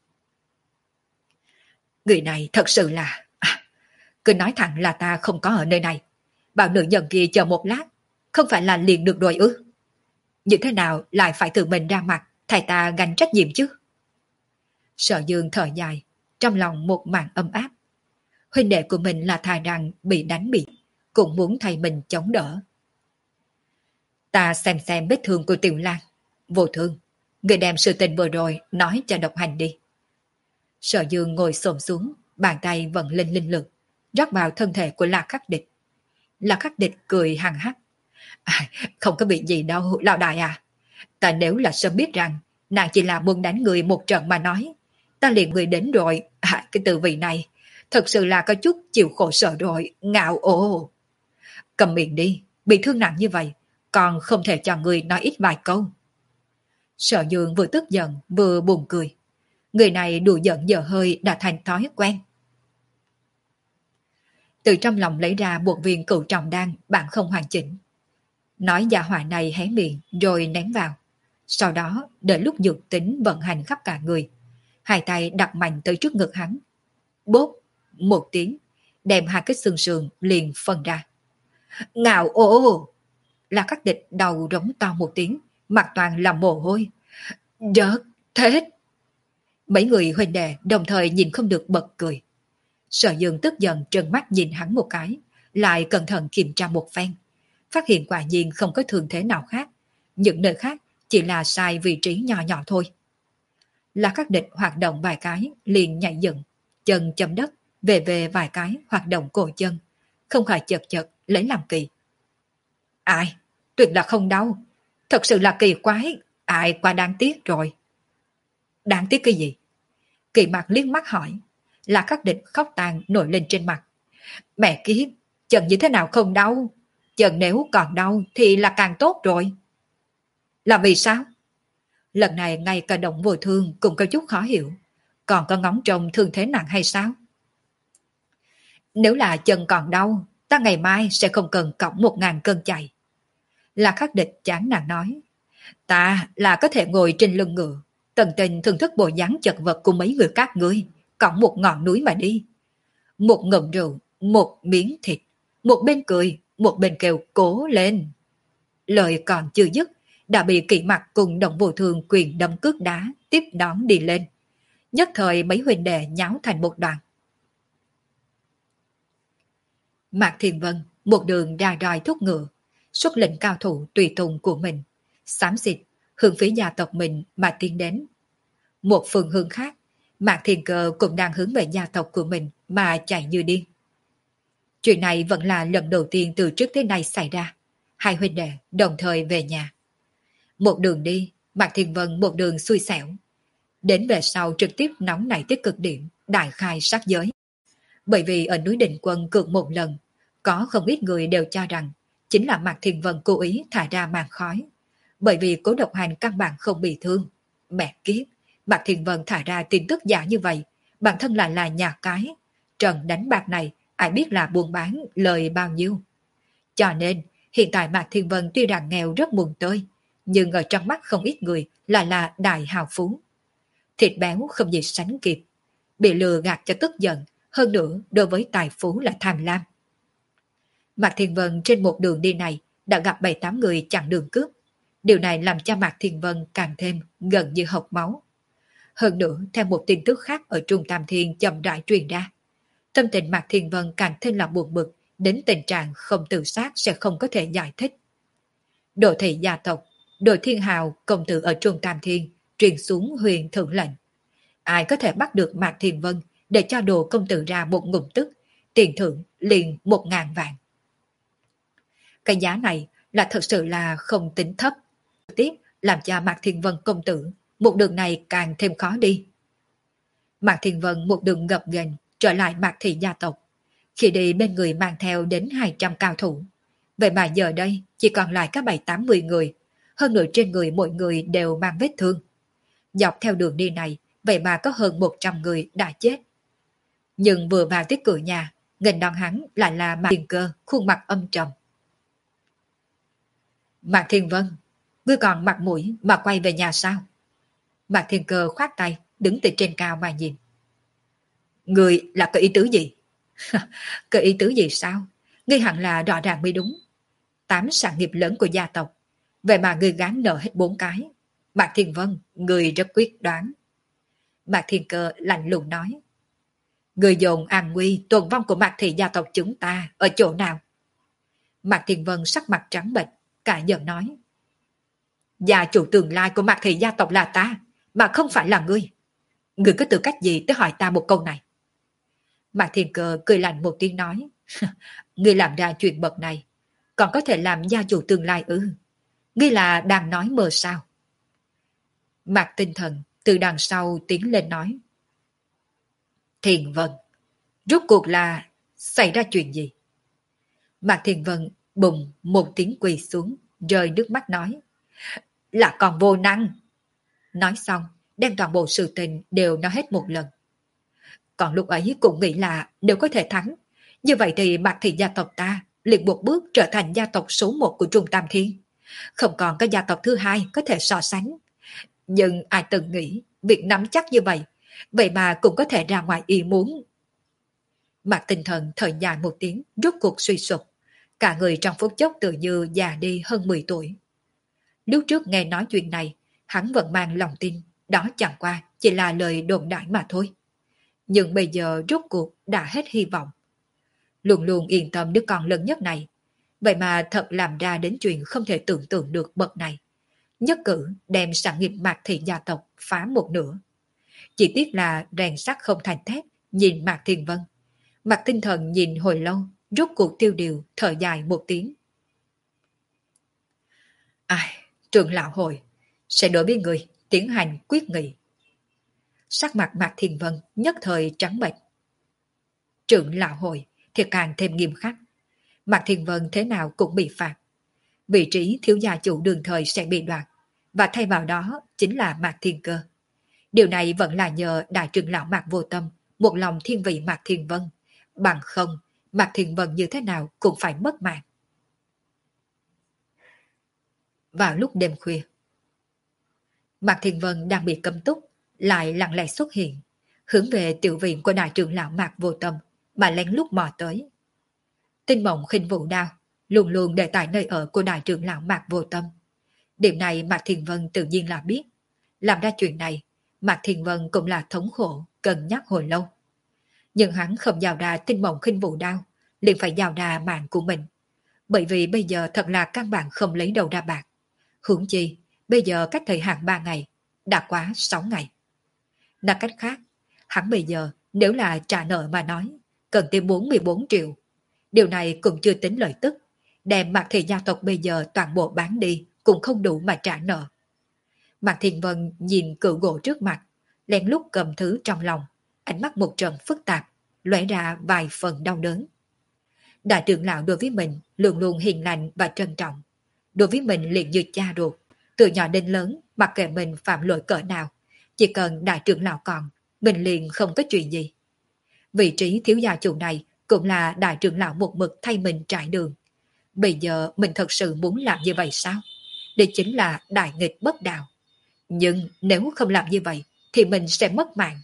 Người này thật sự là... À, cứ nói thẳng là ta không có ở nơi này. Bảo nữ nhân kia chờ một lát, không phải là liền được rồi ư? Như thế nào lại phải tự mình ra mặt, thay ta gánh trách nhiệm chứ? Sở Dương thở dài, trong lòng một màn âm áp. Huynh đệ của mình là thà rằng bị đánh bị, cũng muốn thay mình chống đỡ. Ta xem xem vết thương của Tiểu Lan. Vô Thương, người đem sự tình vừa rồi nói cho Độc Hành đi. Sở Dương ngồi xổm xuống, bàn tay vận lên linh lực, rót vào thân thể của Lạc Khắc Địch. Lạc Khắc Địch cười hằng hắc, À, không có việc gì đâu, lão đại à. Ta nếu là sớm biết rằng nàng chỉ là muốn đánh người một trận mà nói, ta liền người đến rồi. À, cái từ vị này thật sự là có chút chịu khổ sở rồi, ngạo ồ. Cầm miệng đi, bị thương nặng như vậy, còn không thể cho người nói ít vài câu. Sở Dương vừa tức giận vừa buồn cười. Người này đùa giận dở hơi đã thành thói quen. Từ trong lòng lấy ra một viên cửu trọng đan bạn không hoàn chỉnh. Nói gia hỏa này hé miệng rồi ném vào. Sau đó đợi lúc dược tính vận hành khắp cả người. Hai tay đặt mạnh tới trước ngực hắn. Bốp, một tiếng, đem hai cái xương sườn liền phân ra. Ngạo ô! Là các địch đầu rống to một tiếng, mặt toàn là mồ hôi. Rớt, thế! Mấy người huynh đệ đồng thời nhìn không được bật cười. Sở Dương tức giận trừng mắt nhìn hắn một cái, lại cẩn thận kiểm tra một phen. Phát hiện quả nhiên không có thương thế nào khác. Những nơi khác chỉ là sai vị trí nhỏ nhỏ thôi. Là các địch hoạt động vài cái, liền nhảy dựng, chân chấm đất, về về vài cái hoạt động cổ chân. Không khỏi chật chật, lấy làm kỳ. Ai? Tuyệt là không đau. Thật sự là kỳ quái, ai quá đáng tiếc rồi. Đáng tiếc cái gì? Kỳ mặt liếc mắt hỏi. Là các địch khóc tàn nổi lên trên mặt. Mẹ kiếp, chân như thế nào không đau? Chân nếu còn đau thì là càng tốt rồi. Là vì sao? Lần này ngay cả động vô thương cũng có chút khó hiểu. Còn có ngóng trông thương thế nặng hay sao? Nếu là chân còn đau, ta ngày mai sẽ không cần cõng một ngàn cân chạy. Là khắc địch chán nản nói. Ta là có thể ngồi trên lưng ngựa, tận tình thưởng thức bộ dáng chật vật của mấy người các ngươi, cõng một ngọn núi mà đi. Một ngụm rượu, một miếng thịt, một bên cười, một bên kêu cố lên. Lời còn chưa dứt, đã bị kỵ mặt cùng đồng vô thường quyền đâm cước đá, tiếp đón đi lên. Nhất thời mấy huynh đệ nháo thành một đoàn. Mạc Thiền Vân một đường ra roi thúc ngựa, xuất lệnh cao thủ tùy tùng của mình, xám xịt hướng phía gia tộc mình mà tiến đến. Một phương hướng khác, Mạc Thiền Cơ cũng đang hướng về gia tộc của mình mà chạy như điên. Chuyện này vẫn là lần đầu tiên từ trước tới nay xảy ra. Hai huynh đệ đồng thời về nhà. Một đường đi, Mạc Thiền Vân một đường xui xẻo. Đến về sau trực tiếp nóng nảy tới cực điểm, đại khai sát giới. Bởi vì ở núi Định Quân cược một lần, có không ít người đều cho rằng chính là Mạc Thiền Vân cố ý thả ra màn khói. Bởi vì Cố Độc Hành căn bản không bị thương. Mẹ kiếp, Mạc Thiền Vân thả ra tin tức giả như vậy, bản thân lại là nhà cái. Trận đánh bạc này, ai biết là buôn bán lời bao nhiêu. Cho nên, hiện tại Mạc Thiền Vân tuy rằng nghèo rất buồn tơi, nhưng ở trong mắt không ít người lại là đại hào phú. Thịt béo không gì sánh kịp, bị lừa gạt cho tức giận, hơn nữa đối với tài phú là tham lam. Mạc Thiền Vân trên một đường đi này đã gặp bảy tám người chặn đường cướp. Điều này làm cho Mạc Thiền Vân càng thêm gần như hộc máu. Hơn nữa, theo một tin tức khác ở Trung Tam Thiên chậm rãi truyền ra, tâm tình Mạc Thiền Vân càng thêm là buồn bực, đến tình trạng không tự sát sẽ không có thể giải thích. Đồ thị gia tộc, Đồ Thiên Hào công tử ở Trung Tam Thiên truyền xuống huyền thượng lệnh. Ai có thể bắt được Mạc Thiền Vân để cho Đồ công tử ra một ngụm tức, tiền thưởng liền một ngàn vạn. Cái giá này là thật sự là không tính thấp. Trực tiếp làm cho Mạc Thiền Vân công tử một đường này càng thêm khó đi. Mạc Thiền Vân một đường gập ghềnh trở lại Mạc Thị gia tộc. Khi đi bên người mang theo đến hai trăm cao thủ. Vậy mà giờ đây chỉ còn lại các bảy tám mươi người. Hơn nữa trên người mỗi người đều mang vết thương. Dọc theo đường đi này, vậy mà có hơn một trăm người đã chết. Nhưng vừa vào tới cửa nhà, nghênh đón hắn lại là Mạc Thiên Cơ, khuôn mặt âm trầm. Mạc Thiên Vân, ngươi còn mặt mũi mà quay về nhà sao? Mạc Thiên Cơ khoát tay, đứng từ trên cao mà nhìn. Ngươi là có ý tứ gì? Có ý tứ gì sao? Ngươi hẳn là rõ ràng mới đúng. Tám sản nghiệp lớn của gia tộc, vậy mà ngươi gán nợ hết bốn cái. Mạc Thiên Vân, ngươi rất quyết đoán. Mạc Thiên Cơ lạnh lùng nói. Ngươi dồn an nguy tồn vong của Mạc Thị gia tộc chúng ta ở chỗ nào? Mạc Thiên Vân sắc mặt trắng bệch, cả giận nói. Gia chủ tương lai của Mạc Thị gia tộc là ta, mà không phải là ngươi. Ngươi có tư cách gì tới hỏi ta một câu này? Mạc Thiên Cơ cười lạnh một tiếng nói. Ngươi làm ra chuyện bậc này, còn có thể làm gia chủ tương lai ư? Ngươi là đang nói mơ sao? Mạc Tinh Thần từ đằng sau tiến lên nói. Thiền Vân, rốt cuộc là xảy ra chuyện gì? Mạc Thiền Vân bùng một tiếng quỳ xuống, rơi nước mắt nói. Là còn vô năng. Nói xong, đem toàn bộ sự tình đều nói hết một lần. Còn lúc ấy cũng nghĩ là nếu có thể thắng, như vậy thì Mạc thị gia tộc ta liền một bước trở thành gia tộc số một của Trung Tam Thiên. Không còn có gia tộc thứ hai có thể so sánh. Nhưng ai từng nghĩ việc nắm chắc như vậy, vậy mà cũng có thể ra ngoài ý muốn. Mạc Tinh Thần thở dài một tiếng, rốt cuộc suy sụp. Cả người trong phút chốc tự như già đi hơn mười tuổi. Lúc trước nghe nói chuyện này, hắn vẫn mang lòng tin, đó chẳng qua chỉ là lời đồn đại mà thôi. Nhưng bây giờ rốt cuộc đã hết hy vọng. Luôn luôn yên tâm đứa con lớn nhất này, vậy mà thật làm ra đến chuyện không thể tưởng tượng được bậc này. Nhất cử đem sản nghiệp Mạc thị gia tộc phá một nửa. Chỉ tiếc là rèn sắt không thành thép, nhìn Mạc Thiền Vân. Mạc Tinh Thần nhìn hồi lâu, rốt cuộc tiêu điều, thở dài một tiếng. Ai, trưởng lão hội sẽ đối với người tiến hành quyết nghị. Sắc mặt Mạc Thiền Vân nhất thời trắng bệch. Trưởng lão hội thì càng thêm nghiêm khắc. Mạc Thiền Vân thế nào cũng bị phạt. Vị trí thiếu gia chủ đường thời sẽ bị đoạt, và thay vào đó chính là Mạc Thiên Cơ. Điều này vẫn là nhờ đại trưởng lão Mạc Vô Tâm một lòng thiên vị Mạc Thiền Vân. Bằng không, Mạc Thiền Vân như thế nào cũng phải mất mạng. Vào lúc đêm khuya, Mạc Thiền Vân đang bị cấm túc, lại lặng lẽ xuất hiện, hướng về tiểu viện của đại trưởng lão Mạc Vô Tâm mà lén lút mò tới. Tinh mộng khinh vụ đao luôn luôn để tại nơi ở của đại trưởng lão Mạc Vô Tâm. Điểm này Mạc Thiền Vân tự nhiên là biết. Làm ra chuyện này, Mạc Thiền Vân cũng là thống khổ, cân nhắc hồi lâu. Nhưng hắn không giao ra tinh mộng khinh vụ đao, liền phải giao ra mạng của mình. Bởi vì bây giờ thật là căn bản không lấy đầu ra bạc. Huống chi, bây giờ cách thời hạn ba ngày, đã quá sáu ngày. Nói cách khác, hắn bây giờ nếu là trả nợ mà nói, cần thêm bốn mươi bốn triệu. Điều này cũng chưa tính lợi tức, đem Mạc thị gia tộc bây giờ toàn bộ bán đi cũng không đủ mà trả nợ. Mạc Thiền Vân nhìn cự gỗ trước mặt, lén lút cầm thứ trong lòng, ánh mắt một trận phức tạp, lóe ra vài phần đau đớn. Đại trưởng lão đối với mình luôn luôn hiền lành và trân trọng. Đối với mình liền như cha ruột, từ nhỏ đến lớn, mặc kệ mình phạm lỗi cỡ nào, chỉ cần đại trưởng lão còn, mình liền không có chuyện gì. Vị trí thiếu gia chủ này cũng là đại trưởng lão một mực thay mình trải đường. Bây giờ mình thật sự muốn làm như vậy sao? Đây chính là đại nghịch bất đạo. Nhưng nếu không làm như vậy, thì mình sẽ mất mạng.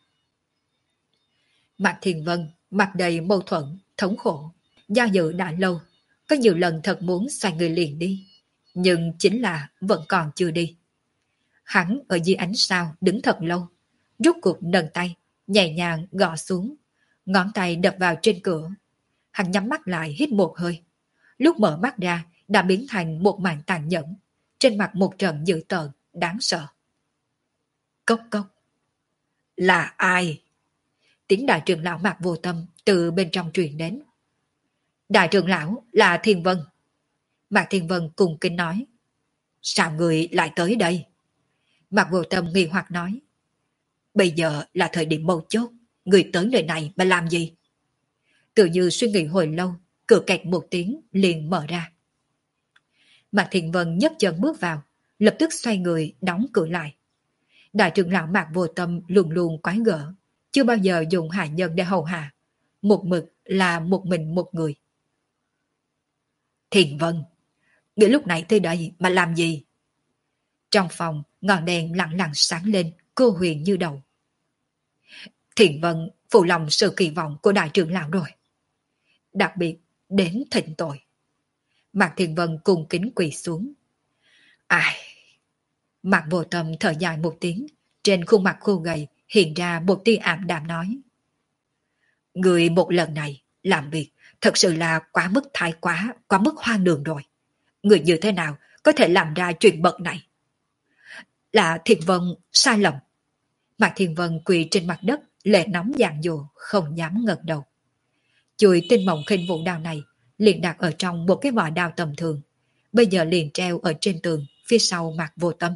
Mạc Thiền Vân mặt đầy mâu thuẫn, thống khổ, do dự đã lâu, có nhiều lần thật muốn xoay người liền đi, nhưng chính là vẫn còn chưa đi. Hắn ở dưới ánh sao đứng thật lâu, rút cuộc nâng tay, nhẹ nhàng gõ xuống, ngón tay đập vào trên cửa. Hắn nhắm mắt lại hít một hơi, lúc mở mắt ra đã biến thành một màn tàn nhẫn, trên mặt một trận dữ tợn, đáng sợ. Cốc cốc. Là ai? Tiếng đại trưởng lão Mạc Vô Tâm từ bên trong truyền đến. Đại trưởng lão là Thiên Vân. Mạc Thiên Vân cùng kính nói. Sao người lại tới đây? Mạc Vô Tâm nghi hoặc nói. Bây giờ là thời điểm mấu chốt, người tới nơi này mà làm gì? Tự như suy nghĩ hồi lâu, cửa kẹt một tiếng liền mở ra. Mạc Thiên Vân nhấc chân bước vào, lập tức xoay người đóng cửa lại. Đại trưởng lão Mạc Vô Tâm luôn luôn quái gở, chưa bao giờ dùng hạ nhân để hầu hạ, một mực là một mình một người. Thiền Vân, người lúc này tới đây mà làm gì? Trong phòng, ngọn đèn lặng lặng sáng lên, cô huyền như đầu. Thiền Vân phụ lòng sự kỳ vọng của đại trưởng lão rồi. Đặc biệt đến thịnh tội. Mạc Thiền Vân cùng kính quỳ xuống. Ai? Mạc Vô Tâm thở dài một tiếng, trên khuôn mặt khô gầy hiện ra một tia ảm đạm nói. Người một lần này làm việc thật sự là quá mức thái quá, quá mức hoang đường rồi. Người như thế nào có thể làm ra chuyện bậc này? Là Thiền Vân sai lầm. Mạc Thiền Vân quỳ trên mặt đất, lệ nóng dàn dồ, không dám ngẩng đầu. Chuôi tinh mộng khinh vụ đào này liền đặt ở trong một cái vỏ đao tầm thường, bây giờ liền treo ở trên tường phía sau Mạc Vô Tâm.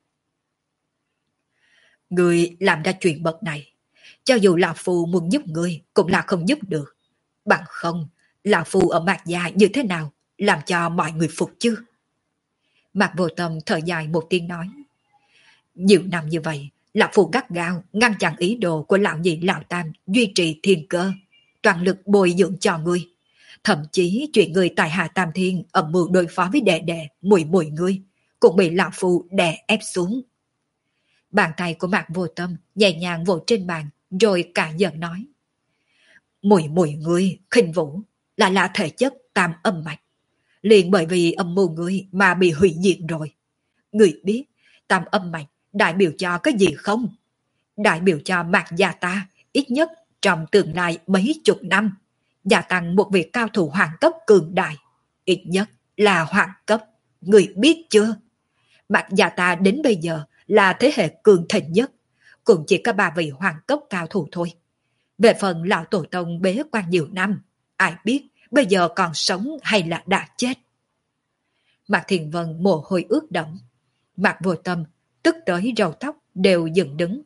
Người làm ra chuyện bậc này, cho dù lão phu muốn giúp người cũng là không giúp được. Bằng không, lão phu ở Mạc gia như thế nào làm cho mọi người phục chứ? Mạc Vô Tâm thở dài một tiếng nói. Nhiều năm như vậy, lão phu gắt gao ngăn chặn ý đồ của lão nhị lão tam duy trì thiên cơ, toàn lực bồi dưỡng cho người. Thậm chí chuyện người tại Hạ Tam Thiên âm mưu đối phó với đệ đệ mùi mùi người cũng bị lão phu đè ép xuống. Bàn tay của Mạc Vô Tâm nhẹ nhàng vỗ trên bàn, rồi cả giận nói. Mùi mùi ngươi khinh vũ là là thể chất tam âm mạch, liền bởi vì âm mưu ngươi mà bị hủy diệt rồi. Ngươi biết tam âm mạch đại biểu cho cái gì không? Đại biểu cho Mạc gia ta ít nhất trong tương lai mấy chục năm gia tăng một vị cao thủ hoàng cấp cường đại, ít nhất là hoàng cấp. Ngươi biết chưa? Mạc gia ta đến bây giờ là thế hệ cường thịnh nhất, cũng chỉ có ba vị hoàng cấp cao thủ thôi. Về phần lão tổ tông bế quan nhiều năm, ai biết bây giờ còn sống hay là đã chết. Mạc Thiền Vân mồ hôi ướt đẫm, Mạc Vô Tâm tức tới râu tóc đều dựng đứng.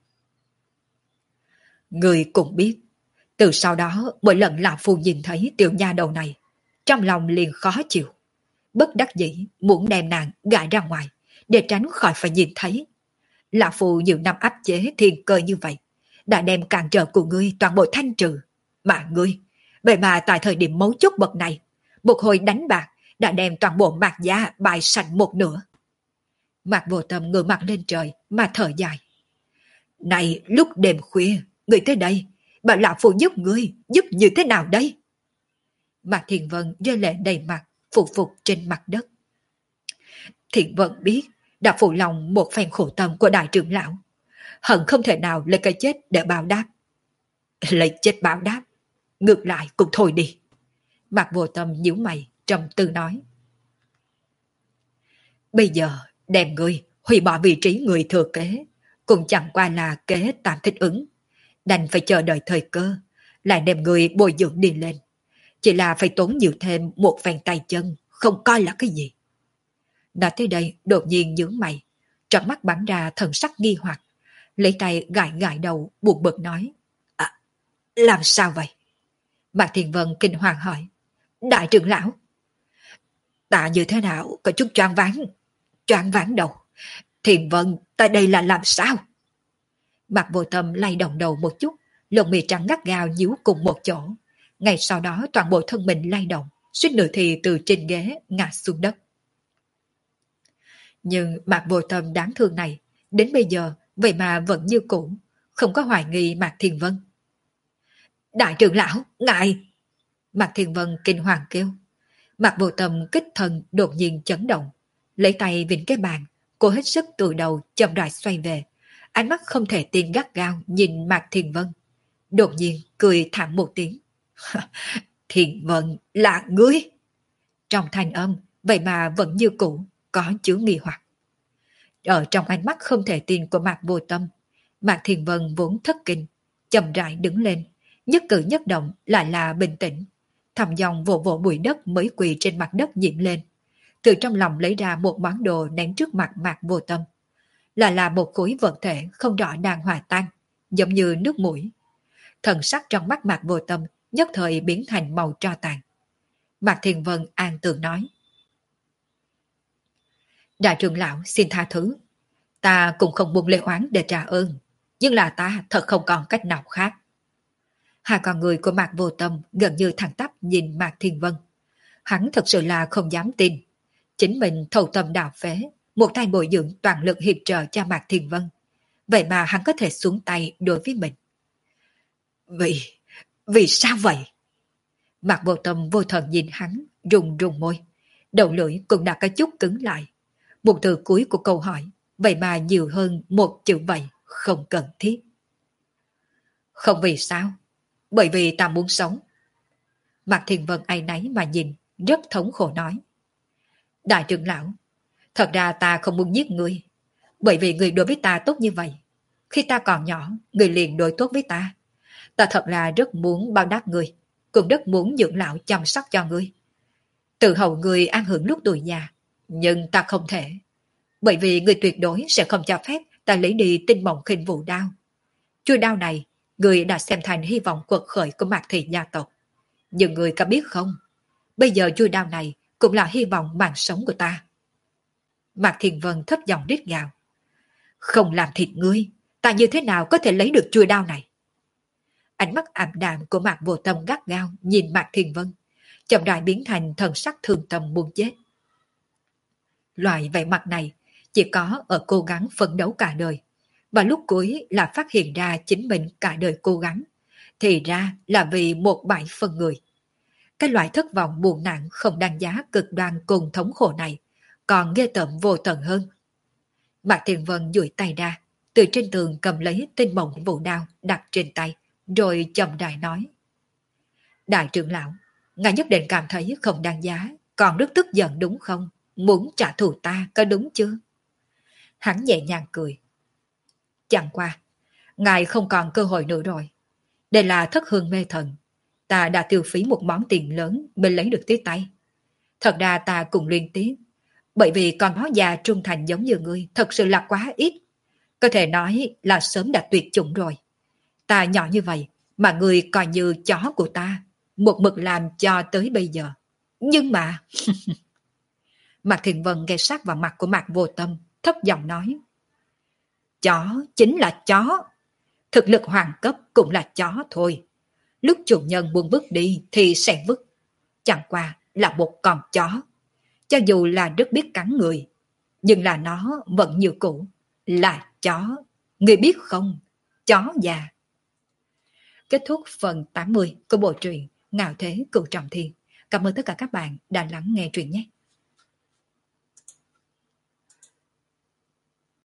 Người cũng biết, từ sau đó mỗi lần lão phu nhìn thấy tiểu nha đầu này, trong lòng liền khó chịu, bất đắc dĩ muốn đem nàng gãi ra ngoài để tránh khỏi phải nhìn thấy. Lão phu nhiều năm áp chế thiên cơ như vậy, đã đem cản trở của ngươi toàn bộ thanh trừ. Mà ngươi, vậy mà tại thời điểm mấu chốt bậc này, một hồi đánh bạc đã đem toàn bộ Mạc gia bài sạch một nửa. Mạc Vô Tâm ngửa mặt lên trời mà thở dài. Này lúc đêm khuya, ngươi tới đây, bảo lão phu giúp ngươi, giúp như thế nào đây? Mạc Thiền Vân rơi lệ đầy mặt, phục phục trên mặt đất. Thiền Vân biết đã phụ lòng một phen khổ tâm của đại trưởng lão, hận không thể nào lấy cái chết để báo đáp. Lấy chết báo đáp, ngược lại cũng thôi đi. Mạc Vô Tâm nhíu mày, trầm tư nói. Bây giờ đem ngươi hủy bỏ vị trí người thừa kế, cũng chẳng qua là kế tạm thích ứng, đành phải chờ đợi thời cơ, lại đem người bồi dưỡng đi lên. Chỉ là phải tốn nhiều thêm một phen tay chân, không coi là cái gì. Nói tới đây đột nhiên nhướng mày, trong mắt bắn ra thần sắc nghi hoặc, lấy tay gãi gãi đầu buồn bực nói. À, làm sao vậy? Mạc Thiền Vân kinh hoàng hỏi. Đại trưởng lão, ta như thế nào có chút choáng váng, choáng váng đầu. Thiền Vân, ta đây là làm sao? Mạc Vô Tâm lay động đầu một chút, lông mi trắng gắt gao nhíu cùng một chỗ. Ngay sau đó toàn bộ thân mình lay động, suýt nữa thì từ trên ghế ngã xuống đất. Nhưng Mạc Vô Tâm đáng thương này, đến bây giờ vậy mà vẫn như cũ, không có hoài nghi Mạc Thiền Vân. Đại trưởng lão, ngài! Mạc Thiền Vân kinh hoàng kêu. Mạc Vô Tâm kích thần đột nhiên chấn động, lấy tay vịn cái bàn, cô hết sức từ đầu chậm rãi xoay về, ánh mắt không thể tin gắt gao nhìn Mạc Thiền Vân. Đột nhiên cười thảm một tiếng. Thiền Vân là ngươi! Trong thanh âm vậy mà vẫn như cũ, có chứa nghi hoặc. Ở trong ánh mắt không thể tin của Mạc Vô Tâm, Mạc Thiền Vân vốn thất kinh, chậm rãi đứng lên, nhất cử nhất động lại là bình tĩnh, thầm dòng vỗ vỗ bụi đất mới quỳ trên mặt đất nhiễm lên, từ trong lòng lấy ra một món đồ ném trước mặt Mạc Vô Tâm, là là một khối vật thể không rõ đang hòa tan, giống như nước mũi. Thần sắc trong mắt Mạc Vô Tâm nhất thời biến thành màu tro tàn. Mạc Thiền Vân an tường nói. Đại trưởng lão xin tha thứ, ta cũng không buông lễ oán để trả ơn, nhưng là ta thật không còn cách nào khác. Hai con người của Mạc Vô Tâm gần như thẳng tắp nhìn Mạc Thiền Vân. Hắn thật sự là không dám tin. Chính mình thâu tâm đạo phế, một tay bồi dưỡng toàn lực hiệp trợ cho Mạc Thiền Vân. Vậy mà hắn có thể xuống tay đối với mình. Vì, vì sao vậy? Mạc Vô Tâm vô thần nhìn hắn, rùng rùng môi. Đầu lưỡi cũng đã có chút cứng lại. Một từ cuối của câu hỏi, vậy mà nhiều hơn một chữ vậy, không cần thiết. Không vì sao? Bởi vì ta muốn sống. Mạc Thiền Vân áy náy mà nhìn, rất thống khổ nói. Đại trưởng lão, thật ra ta không muốn giết ngươi, bởi vì ngươi đối với ta tốt như vậy. Khi ta còn nhỏ, ngươi liền đối tốt với ta. Ta thật là rất muốn báo đáp ngươi, cũng rất muốn dưỡng lão chăm sóc cho ngươi. Tự hầu ngươi an hưởng lúc tuổi già, nhưng ta không thể. Bởi vì ngươi tuyệt đối sẽ không cho phép ta lấy đi tinh mộng khinh vụ đao. Chuôi đao này, ngươi đã xem thành hy vọng quật khởi của Mạc Thị gia tộc. Nhưng ngươi có biết không, bây giờ chuôi đao này cũng là hy vọng mạng sống của ta. Mạc Thiên Vân thấp giọng rít gào. Không làm thịt ngươi, ta như thế nào có thể lấy được chuôi đao này? Ánh mắt ảm đạm của Mạc Vô Tâm gắt gao nhìn Mạc Thiên Vân, chậm rãi biến thành thần sắc thương tâm muốn chết. Loại vẻ mặt này chỉ có ở cố gắng phấn đấu cả đời, và lúc cuối là phát hiện ra chính mình cả đời cố gắng, thì ra là vì một bãi phân người. Cái loại thất vọng buồn nặng không đáng giá cực đoan cùng thống khổ này, còn ghê tởm vô tận hơn. Mạc Thiên Vân duỗi tay ra, từ trên tường cầm lấy tinh mộng vũ đao đặt trên tay, rồi chậm rãi nói. Đại trưởng lão, ngài nhất định cảm thấy không đáng giá, còn rất tức giận đúng không? Muốn trả thù ta có đúng chưa? Hắn nhẹ nhàng cười. Chẳng qua, ngài không còn cơ hội nữa rồi. Đây là thất hương mê thần. Ta đã tiêu phí một món tiền lớn mới lấy được tới tay. Thật ra ta cũng liên tiếc, bởi vì con báo già trung thành giống như ngươi thật sự là quá ít. Có thể nói là sớm đã tuyệt chủng rồi. Ta nhỏ như vậy mà ngươi coi như chó của ta, một mực làm cho tới bây giờ. Nhưng mà... Mạc Thiền Vân nghe sát vào mặt của Mạc Vô Tâm, thấp giọng nói. Chó chính là chó. Thực lực hoàng cấp cũng là chó thôi. Lúc chủ nhân muốn vứt đi thì sẽ vứt. Chẳng qua là một con chó. Cho dù là rất biết cắn người, nhưng là nó vẫn như cũ. Là chó. Người biết không? Chó già. Kết thúc phần tám mươi của bộ truyện Ngạo Thế Cửu Trọng Thiên. Cảm ơn tất cả các bạn đã lắng nghe truyện nhé.